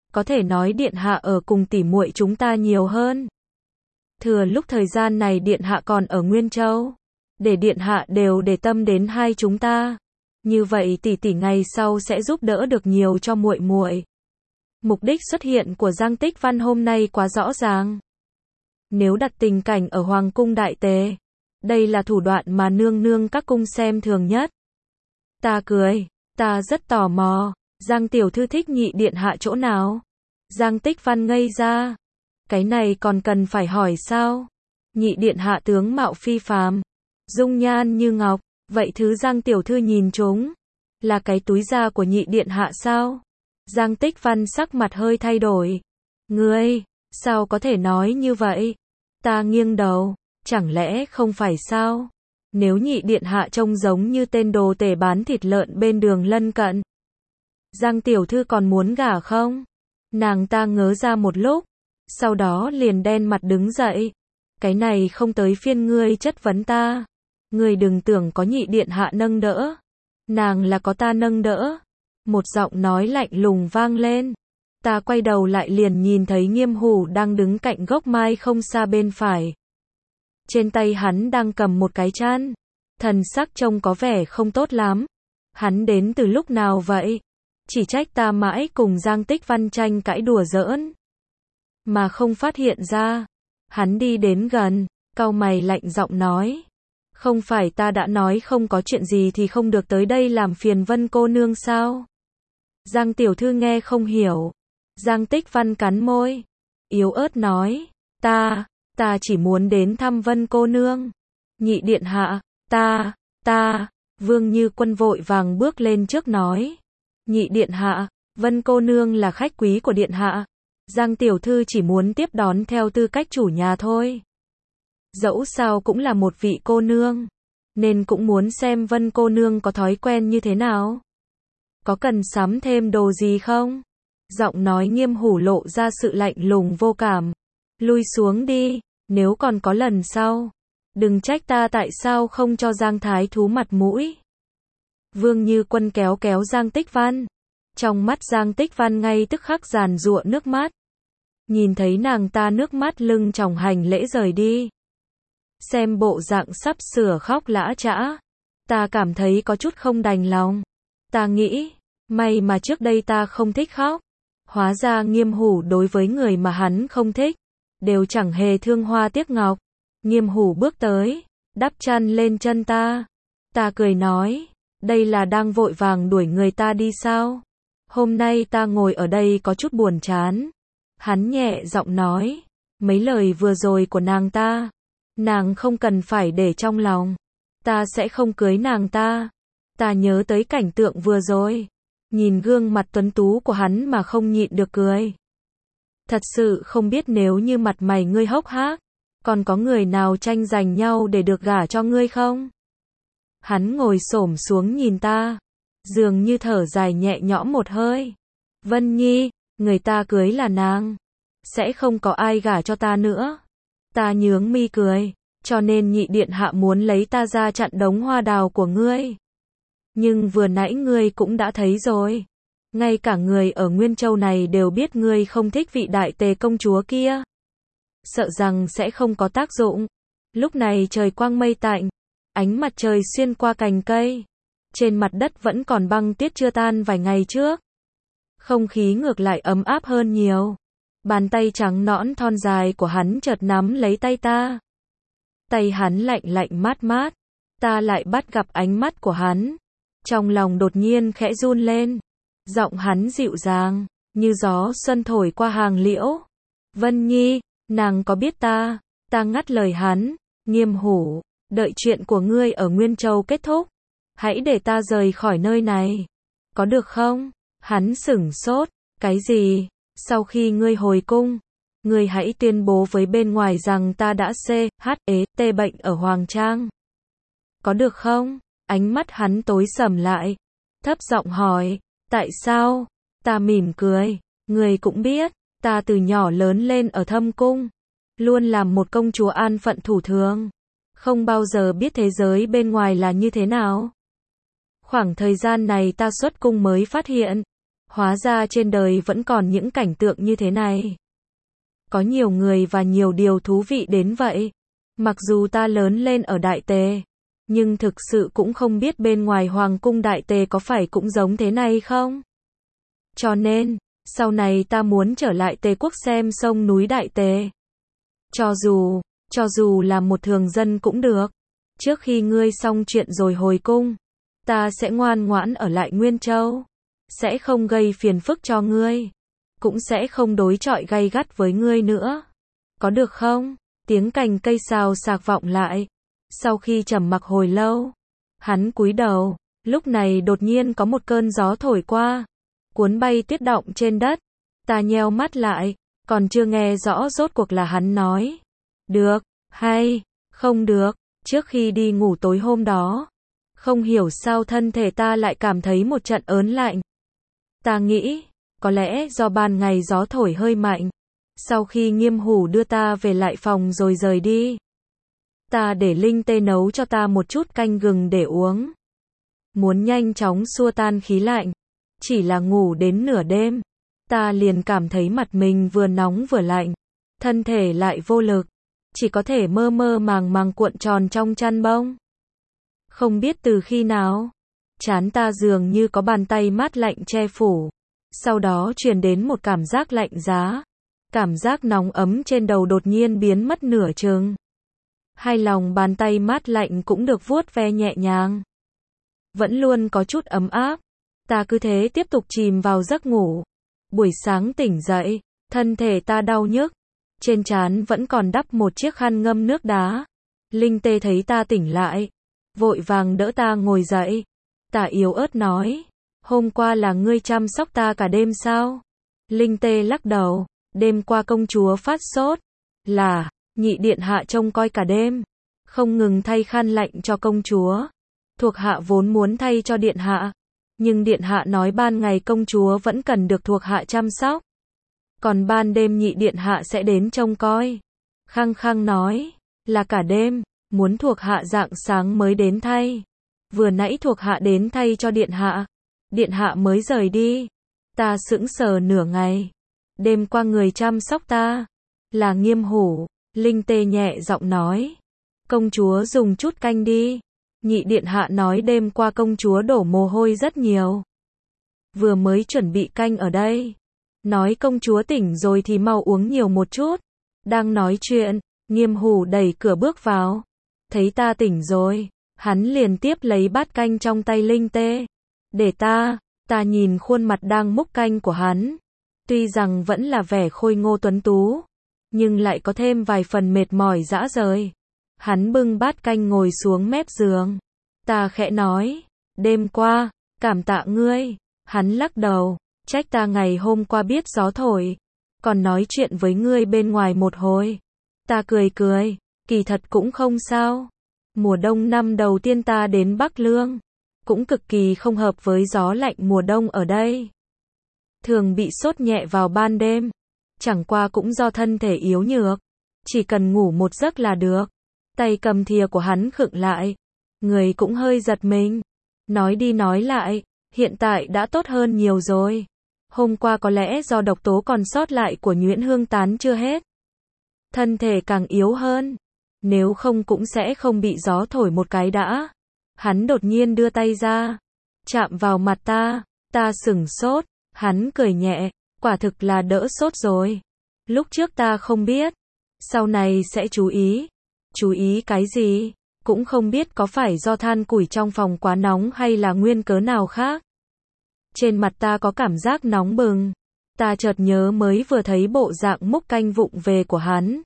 có thể nói điện hạ ở cùng tỉ muội chúng ta nhiều hơn. Thừa lúc thời gian này điện hạ còn ở Nguyên Châu, để điện hạ đều để tâm đến hai chúng ta. Như vậy tỷ tỷ ngày sau sẽ giúp đỡ được nhiều cho muội muội. Mục đích xuất hiện của Giang Tích Văn hôm nay quá rõ ràng. Nếu đặt tình cảnh ở Hoàng cung Đại Tề, đây là thủ đoạn mà nương nương các cung xem thường nhất. Ta cười, ta rất tò mò, Giang tiểu thư thích nhị điện hạ chỗ nào? Giang Tích Văn ngây ra. Cái này còn cần phải hỏi sao? Nhị điện hạ tướng mạo phi phàm, dung nhan như ngọc, vậy thứ Giang tiểu thư nhìn chúng là cái túi da của nhị điện hạ sao? Giang Tích Văn sắc mặt hơi thay đổi. Ngươi, sao có thể nói như vậy? Ta nghiêng đầu, chẳng lẽ không phải sao? Nếu nhị điện hạ trông giống như tên đồ tể bán thịt lợn bên đường lân cận, Giang tiểu thư còn muốn gả không? Nàng ta ngớ ra một lúc, sau đó liền đen mặt đứng dậy. Cái này không tới phiên ngươi chất vấn ta. Ngươi đừng tưởng có nhị điện hạ nâng đỡ. Nàng là có ta nâng đỡ. Một giọng nói lạnh lùng vang lên. Ta quay đầu lại liền nhìn thấy Nghiêm Hủ đang đứng cạnh gốc mai không xa bên phải. Trên tay hắn đang cầm một cái chăn. Thần sắc trông có vẻ không tốt lắm. Hắn đến từ lúc nào vậy? Chỉ trách ta mãi cùng Giang Tích Văn tranh cãi đùa giỡn, mà không phát hiện ra. Hắn đi đến gần, cau mày lạnh giọng nói. Không phải ta đã nói không có chuyện gì thì không được tới đây làm phiền Vân cô nương sao? Giang tiểu thư nghe không hiểu. Giang Tích Văn cắn môi, yếu ớt nói. Ta chỉ muốn đến thăm Vân cô nương. Nhị điện hạ, Vương Như Quân vội vàng bước lên trước nói. Nhị điện hạ, Vân cô nương là khách quý của điện hạ. Giang tiểu thư chỉ muốn tiếp đón theo tư cách chủ nhà thôi. Dẫu sao cũng là một vị cô nương, nên cũng muốn xem Vân cô nương có thói quen như thế nào. Có cần sắm thêm đồ gì không? Giọng nói Nghiêm Hủ lộ ra sự lạnh lùng vô cảm. Lui xuống đi, nếu còn có lần sau, đừng trách ta tại sao không cho Giang thái thú mặt mũi. Vương Như Quân kéo kéo Giang Tích Văn. Trong mắt Giang Tích Văn ngay tức khắc giàn giụa nước mắt. Nhìn thấy nàng ta nước mắt lưng tròng hành lễ rời đi. Xem bộ dạng sắp sửa khóc lã chã. Ta cảm thấy có chút không đành lòng. Ta nghĩ, may mà trước đây ta không thích khóc. Hóa ra Nghiêm Hủ đối với người mà hắn không thích, đều chẳng hề thương hoa tiếc ngọc. Nghiêm Hủ bước tới, đắp chăn lên chân ta. Ta cười nói, đây là đang vội vàng đuổi người ta đi sao? Hôm nay ta ngồi ở đây có chút buồn chán. Hắn nhẹ giọng nói, mấy lời vừa rồi của nàng ta, nàng không cần phải để trong lòng. Ta sẽ không cưới nàng ta. Ta nhớ tới cảnh tượng vừa rồi, nhìn gương mặt tuấn tú của hắn mà không nhịn được cười. Thật sự không biết nếu như mặt mày ngươi hốc hác, còn có người nào tranh giành nhau để được gả cho ngươi không? Hắn ngồi xổm xuống nhìn ta, dường như thở dài nhẹ nhõm một hơi. Vân Nhi, người ta cưới là nàng, sẽ không có ai gả cho ta nữa. Ta nhướng mi cười, cho nên nhị điện hạ muốn lấy ta ra chặn đống hoa đào của ngươi. Nhưng vừa nãy ngươi cũng đã thấy rồi. Ngay cả người ở Nguyên Châu này đều biết ngươi không thích vị đại tề công chúa kia. Sợ rằng sẽ không có tác dụng. Lúc này trời quang mây tạnh, ánh mặt trời xuyên qua cành cây. Trên mặt đất vẫn còn băng tuyết chưa tan vài ngày trước. Không khí ngược lại ấm áp hơn nhiều. Bàn tay trắng nõn thon dài của hắn chợt nắm lấy tay ta. Tay hắn lạnh lạnh mát mát. Ta lại bắt gặp ánh mắt của hắn. Trong lòng đột nhiên khẽ run lên. Giọng hắn dịu dàng, như gió xuân thổi qua hàng liễu. Vân Nhi, nàng có biết ta? Ta ngắt lời hắn. Nghiêm Hủ, đợi chuyện của ngươi ở Nguyên Châu kết thúc, hãy để ta rời khỏi nơi này. Có được không? Hắn sửng sốt. Cái gì? Sau khi ngươi hồi cung, ngươi hãy tuyên bố với bên ngoài rằng ta đã CHT bệnh ở Hoàng Trang. Có được không? Ánh mắt hắn tối sầm lại, thấp giọng hỏi, tại sao? Ta mỉm cười, ngươi cũng biết, ta từ nhỏ lớn lên ở Thâm Cung, luôn làm một công chúa an phận thủ thường, không bao giờ biết thế giới bên ngoài là như thế nào. Khoảng thời gian này ta xuất cung mới phát hiện, Hóa ra trên đời vẫn còn những cảnh tượng như thế này. Có nhiều người và nhiều điều thú vị đến vậy. Mặc dù ta lớn lên ở Đại Tề, nhưng thực sự cũng không biết bên ngoài Hoàng cung Đại Tề có phải cũng giống thế này không? Cho nên, sau này ta muốn trở lại Tề quốc xem sông núi Đại Tề. Cho dù là một thường dân cũng được. Trước khi ngươi xong chuyện rồi hồi cung, ta sẽ ngoan ngoãn ở lại Nguyên Châu. Sẽ không gây phiền phức cho ngươi. Cũng sẽ không đối chọi gay gắt với ngươi nữa. Có được không? Tiếng cành cây xào xạc vọng lại. Sau khi trầm mặc hồi lâu, hắn cúi đầu. Lúc này đột nhiên có một cơn gió thổi qua, cuốn bay tuyết đọng trên đất. Ta nheo mắt lại, còn chưa nghe rõ rốt cuộc là hắn nói được hay không được. Trước khi đi ngủ tối hôm đó, không hiểu sao thân thể ta lại cảm thấy một trận ớn lạnh. Ta nghĩ, có lẽ do ban ngày gió thổi hơi mạnh. Sau khi Nghiêm Hủ đưa ta về lại phòng rồi rời đi, ta để Linh Tê nấu cho ta một chút canh gừng để uống. Muốn nhanh chóng xua tan khí lạnh. Chỉ là ngủ đến nửa đêm, ta liền cảm thấy mặt mình vừa nóng vừa lạnh. Thân thể lại vô lực, chỉ có thể mơ mơ màng màng cuộn tròn trong chăn bông. Không biết từ khi nào, trán ta dường như có bàn tay mát lạnh che phủ. Sau đó truyền đến một cảm giác lạnh giá. Cảm giác nóng ấm trên đầu đột nhiên biến mất nửa chừng. Hai lòng bàn tay mát lạnh cũng được vuốt ve nhẹ nhàng. Vẫn luôn có chút ấm áp. Ta cứ thế tiếp tục chìm vào giấc ngủ. Buổi sáng tỉnh dậy, thân thể ta đau nhức. Trên trán vẫn còn đắp một chiếc khăn ngâm nước đá. Linh Tê thấy ta tỉnh lại, vội vàng đỡ ta ngồi dậy. Ta yếu ớt nói, hôm qua là ngươi chăm sóc ta cả đêm sao? Linh Tê lắc đầu, đêm qua công chúa phát sốt, là nhị điện hạ trông coi cả đêm, không ngừng thay khăn lạnh cho công chúa. Thuộc hạ vốn muốn thay cho điện hạ, nhưng điện hạ nói ban ngày công chúa vẫn cần được thuộc hạ chăm sóc, còn ban đêm nhị điện hạ sẽ đến trông coi. Khăng khăng nói, là cả đêm, muốn thuộc hạ rạng sáng mới đến thay. Vừa nãy thuộc hạ đến thay cho điện hạ mới rời đi. Ta sững sờ nửa ngày. Đêm qua người chăm sóc ta là Nghiêm Hủ. Linh Tê nhẹ giọng nói, công chúa dùng chút canh đi. Nhị điện hạ nói đêm qua công chúa đổ mồ hôi rất nhiều. Vừa mới chuẩn bị canh ở đây, nói công chúa tỉnh rồi thì mau uống nhiều một chút. Đang nói chuyện, Nghiêm Hủ đẩy cửa bước vào. Thấy ta tỉnh rồi, hắn liền tiếp lấy bát canh trong tay Linh Tê. Để ta nhìn khuôn mặt đang múc canh của hắn. Tuy rằng vẫn là vẻ khôi ngô tuấn tú, nhưng lại có thêm vài phần mệt mỏi rã rời. Hắn bưng bát canh ngồi xuống mép giường. Ta khẽ nói, đêm qua, cảm tạ ngươi. Hắn lắc đầu, trách ta ngày hôm qua biết gió thổi, còn nói chuyện với ngươi bên ngoài một hồi. Ta cười cười, kỳ thật cũng không sao. Mùa đông năm đầu tiên ta đến Bắc Lương, cũng cực kỳ không hợp với gió lạnh mùa đông ở đây. Thường bị sốt nhẹ vào ban đêm, chẳng qua cũng do thân thể yếu nhược, chỉ cần ngủ một giấc là được. Tay cầm thìa của hắn khựng lại, người cũng hơi giật mình. Nói đi nói lại, hiện tại đã tốt hơn nhiều rồi. Hôm qua có lẽ do độc tố còn sót lại của nhuyễn hương tán chưa hết, thân thể càng yếu hơn. Nếu không cũng sẽ không bị gió thổi một cái đã. Hắn đột nhiên đưa tay ra, chạm vào mặt ta. Ta sửng sốt. Hắn cười nhẹ, quả thực là đỡ sốt rồi. Lúc trước ta không biết, sau này sẽ chú ý. Chú ý cái gì? Cũng không biết có phải do than củi trong phòng quá nóng hay là nguyên cớ nào khác. Trên mặt ta có cảm giác nóng bừng. Ta chợt nhớ mới vừa thấy bộ dạng múc canh vụng về của hắn.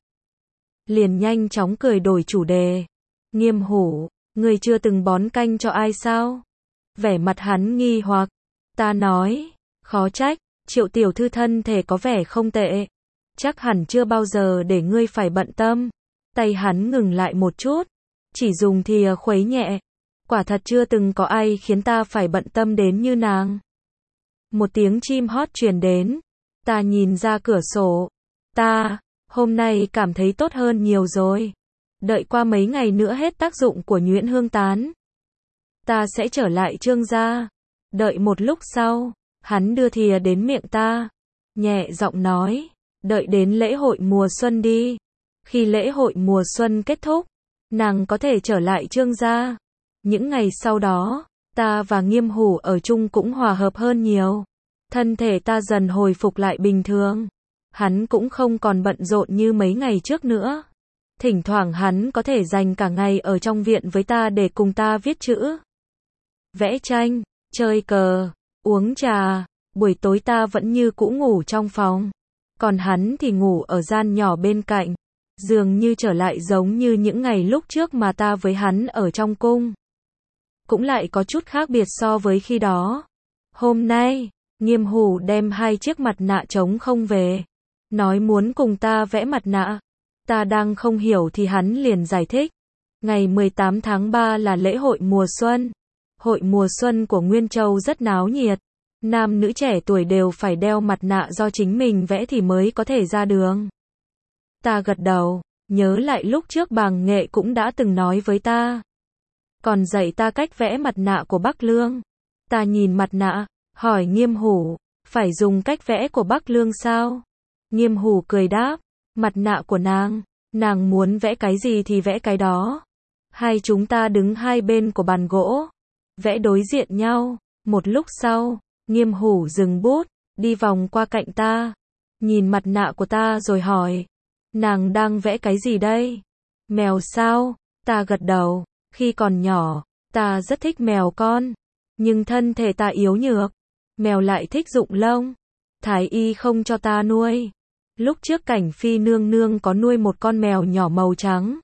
Liền nhanh chóng cười đổi chủ đề. Nghiêm Hủ, ngươi chưa từng bón canh cho ai sao? Vẻ mặt hắn nghi hoặc. Ta nói, khó trách, Triệu tiểu thư thân thể có vẻ không tệ. Chắc hẳn chưa bao giờ để ngươi phải bận tâm. Tay hắn ngừng lại một chút, chỉ dùng thìa khuấy nhẹ. Quả thật chưa từng có ai khiến ta phải bận tâm đến như nàng. Một tiếng chim hót truyền đến. Ta nhìn ra cửa sổ. Hôm nay cảm thấy tốt hơn nhiều rồi. Đợi qua mấy ngày nữa hết tác dụng của nhuyễn hương tán, ta sẽ trở lại Trương gia. Đợi một lúc sau, Hắn đưa thìa đến miệng ta, nhẹ giọng nói, đợi đến lễ hội mùa xuân đi. Khi lễ hội mùa xuân kết thúc, nàng có thể trở lại Trương gia. Những ngày sau đó, ta và Nghiêm Hủ ở chung cũng hòa hợp hơn nhiều. Thân thể ta dần hồi phục lại bình thường. Hắn cũng không còn bận rộn như mấy ngày trước nữa. Thỉnh thoảng hắn có thể dành cả ngày ở trong viện với ta để cùng ta viết chữ, vẽ tranh, chơi cờ, uống trà. Buổi tối ta vẫn như cũ ngủ trong phòng. Còn hắn thì ngủ ở gian nhỏ bên cạnh. Dường như trở lại giống như những ngày lúc trước mà ta với hắn ở trong cung. Cũng lại có chút khác biệt so với khi đó. Hôm nay, Nghiêm Hủ đem 2 chiếc mặt nạ trống không về. Nói muốn cùng ta vẽ mặt nạ. Ta đang không hiểu thì hắn liền giải thích. Ngày 18 tháng 3 là lễ hội mùa xuân. Hội mùa xuân của Nguyên Châu rất náo nhiệt. Nam nữ trẻ tuổi đều phải đeo mặt nạ do chính mình vẽ thì mới có thể ra đường. Ta gật đầu, nhớ lại lúc trước Bàng Nghệ cũng đã từng nói với ta. Còn dạy ta cách vẽ mặt nạ của Bắc Lương. Ta nhìn mặt nạ, hỏi Nghiêm Hủ, phải dùng cách vẽ của Bắc Lương sao? Nghiêm Hủ cười đáp, mặt nạ của nàng muốn vẽ cái gì thì vẽ cái đó. Hai chúng ta đứng hai bên của bàn gỗ, vẽ đối diện nhau. Một lúc sau, Nghiêm Hủ dừng bút, đi vòng qua cạnh ta, nhìn mặt nạ của ta rồi hỏi, nàng đang vẽ cái gì đây? Mèo sao? Ta gật đầu, khi còn nhỏ, ta rất thích mèo con, nhưng thân thể ta yếu nhược, mèo lại thích rụng lông, Thái y không cho ta nuôi. Lúc trước Cảnh Phi nương nương có nuôi một con mèo nhỏ màu trắng.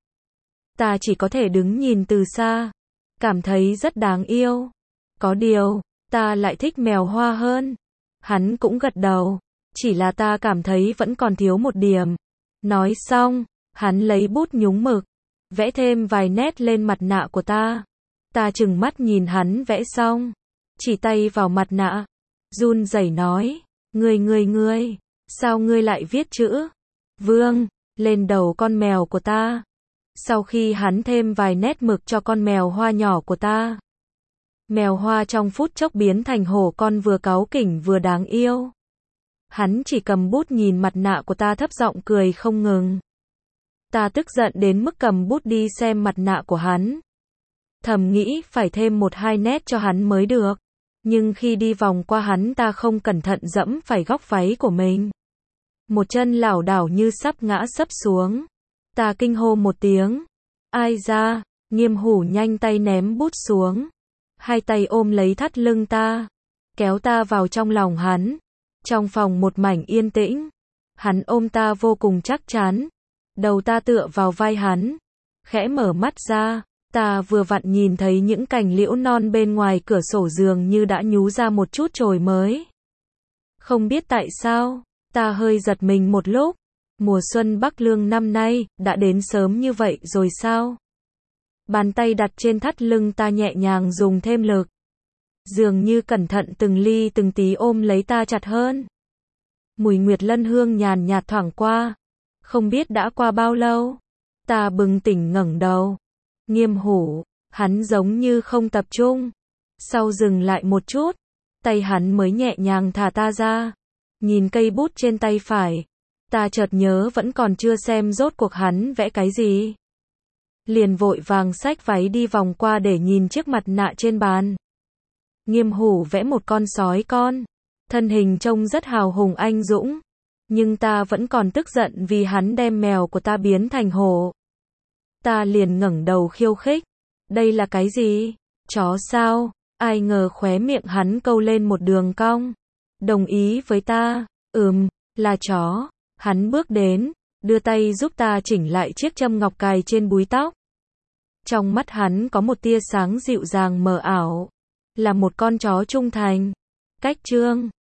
Ta chỉ có thể đứng nhìn từ xa, cảm thấy rất đáng yêu. Có điều, ta lại thích mèo hoa hơn. Hắn cũng gật đầu, chỉ là ta cảm thấy vẫn còn thiếu một điểm. Nói xong, hắn lấy bút nhúng mực, vẽ thêm vài nét lên mặt nạ của ta. Ta trừng mắt nhìn hắn vẽ xong, chỉ tay vào mặt nạ, run rẩy nói, ngươi, sao ngươi lại viết chữ Vương lên đầu con mèo của ta? Sau khi hắn thêm vài nét mực cho con mèo hoa nhỏ của ta, mèo hoa trong phút chốc biến thành hổ con vừa cáu kỉnh vừa đáng yêu. Hắn chỉ cầm bút nhìn mặt nạ của ta thấp giọng cười không ngừng. Ta tức giận đến mức cầm bút đi xem mặt nạ của hắn. Thầm nghĩ phải thêm 1-2 nét cho hắn mới được. Nhưng khi đi vòng qua hắn ta không cẩn thận dẫm phải góc váy của mình. Một chân lảo đảo như sắp ngã sấp xuống. Ta kinh hô một tiếng. Ai ra? Nghiêm Hủ nhanh tay ném bút xuống. Hai tay ôm lấy thắt lưng ta, kéo ta vào trong lòng hắn. Trong phòng một mảnh yên tĩnh. Hắn ôm ta vô cùng chắc chắn. Đầu ta tựa vào vai hắn. Khẽ mở mắt ra, ta vừa vặn nhìn thấy những cành liễu non bên ngoài cửa sổ dường như đã nhú ra một chút chồi mới. Không biết tại sao, ta hơi giật mình một lúc. Mùa xuân Bắc Lương năm nay đã đến sớm như vậy rồi sao? Bàn tay đặt trên thắt lưng ta nhẹ nhàng dùng thêm lực. Dường như cẩn thận từng ly từng tí ôm lấy ta chặt hơn. Mùi nguyệt lân hương nhàn nhạt thoảng qua. Không biết đã qua bao lâu. Ta bừng tỉnh ngẩng đầu. Nghiêm Hủ, hắn giống như không tập trung. Sau dừng lại một chút, tay hắn mới nhẹ nhàng thả ta ra. Nhìn cây bút trên tay phải, ta chợt nhớ vẫn còn chưa xem rốt cuộc hắn vẽ cái gì. Liền vội vàng xách váy đi vòng qua để nhìn chiếc mặt nạ trên bàn. Nghiêm Hủ vẽ một con sói con, thân hình trông rất hào hùng anh dũng, nhưng ta vẫn còn tức giận vì hắn đem mèo của ta biến thành hổ. Ta liền ngẩng đầu khiêu khích, đây là cái gì? Chó sao? Ai ngờ khóe miệng hắn câu lên một đường cong. Đồng ý với ta, là chó. Hắn bước đến, đưa tay giúp ta chỉnh lại chiếc châm ngọc cài trên búi tóc. Trong mắt hắn có một tia sáng dịu dàng mờ ảo, là một con chó trung thành. Cách Trương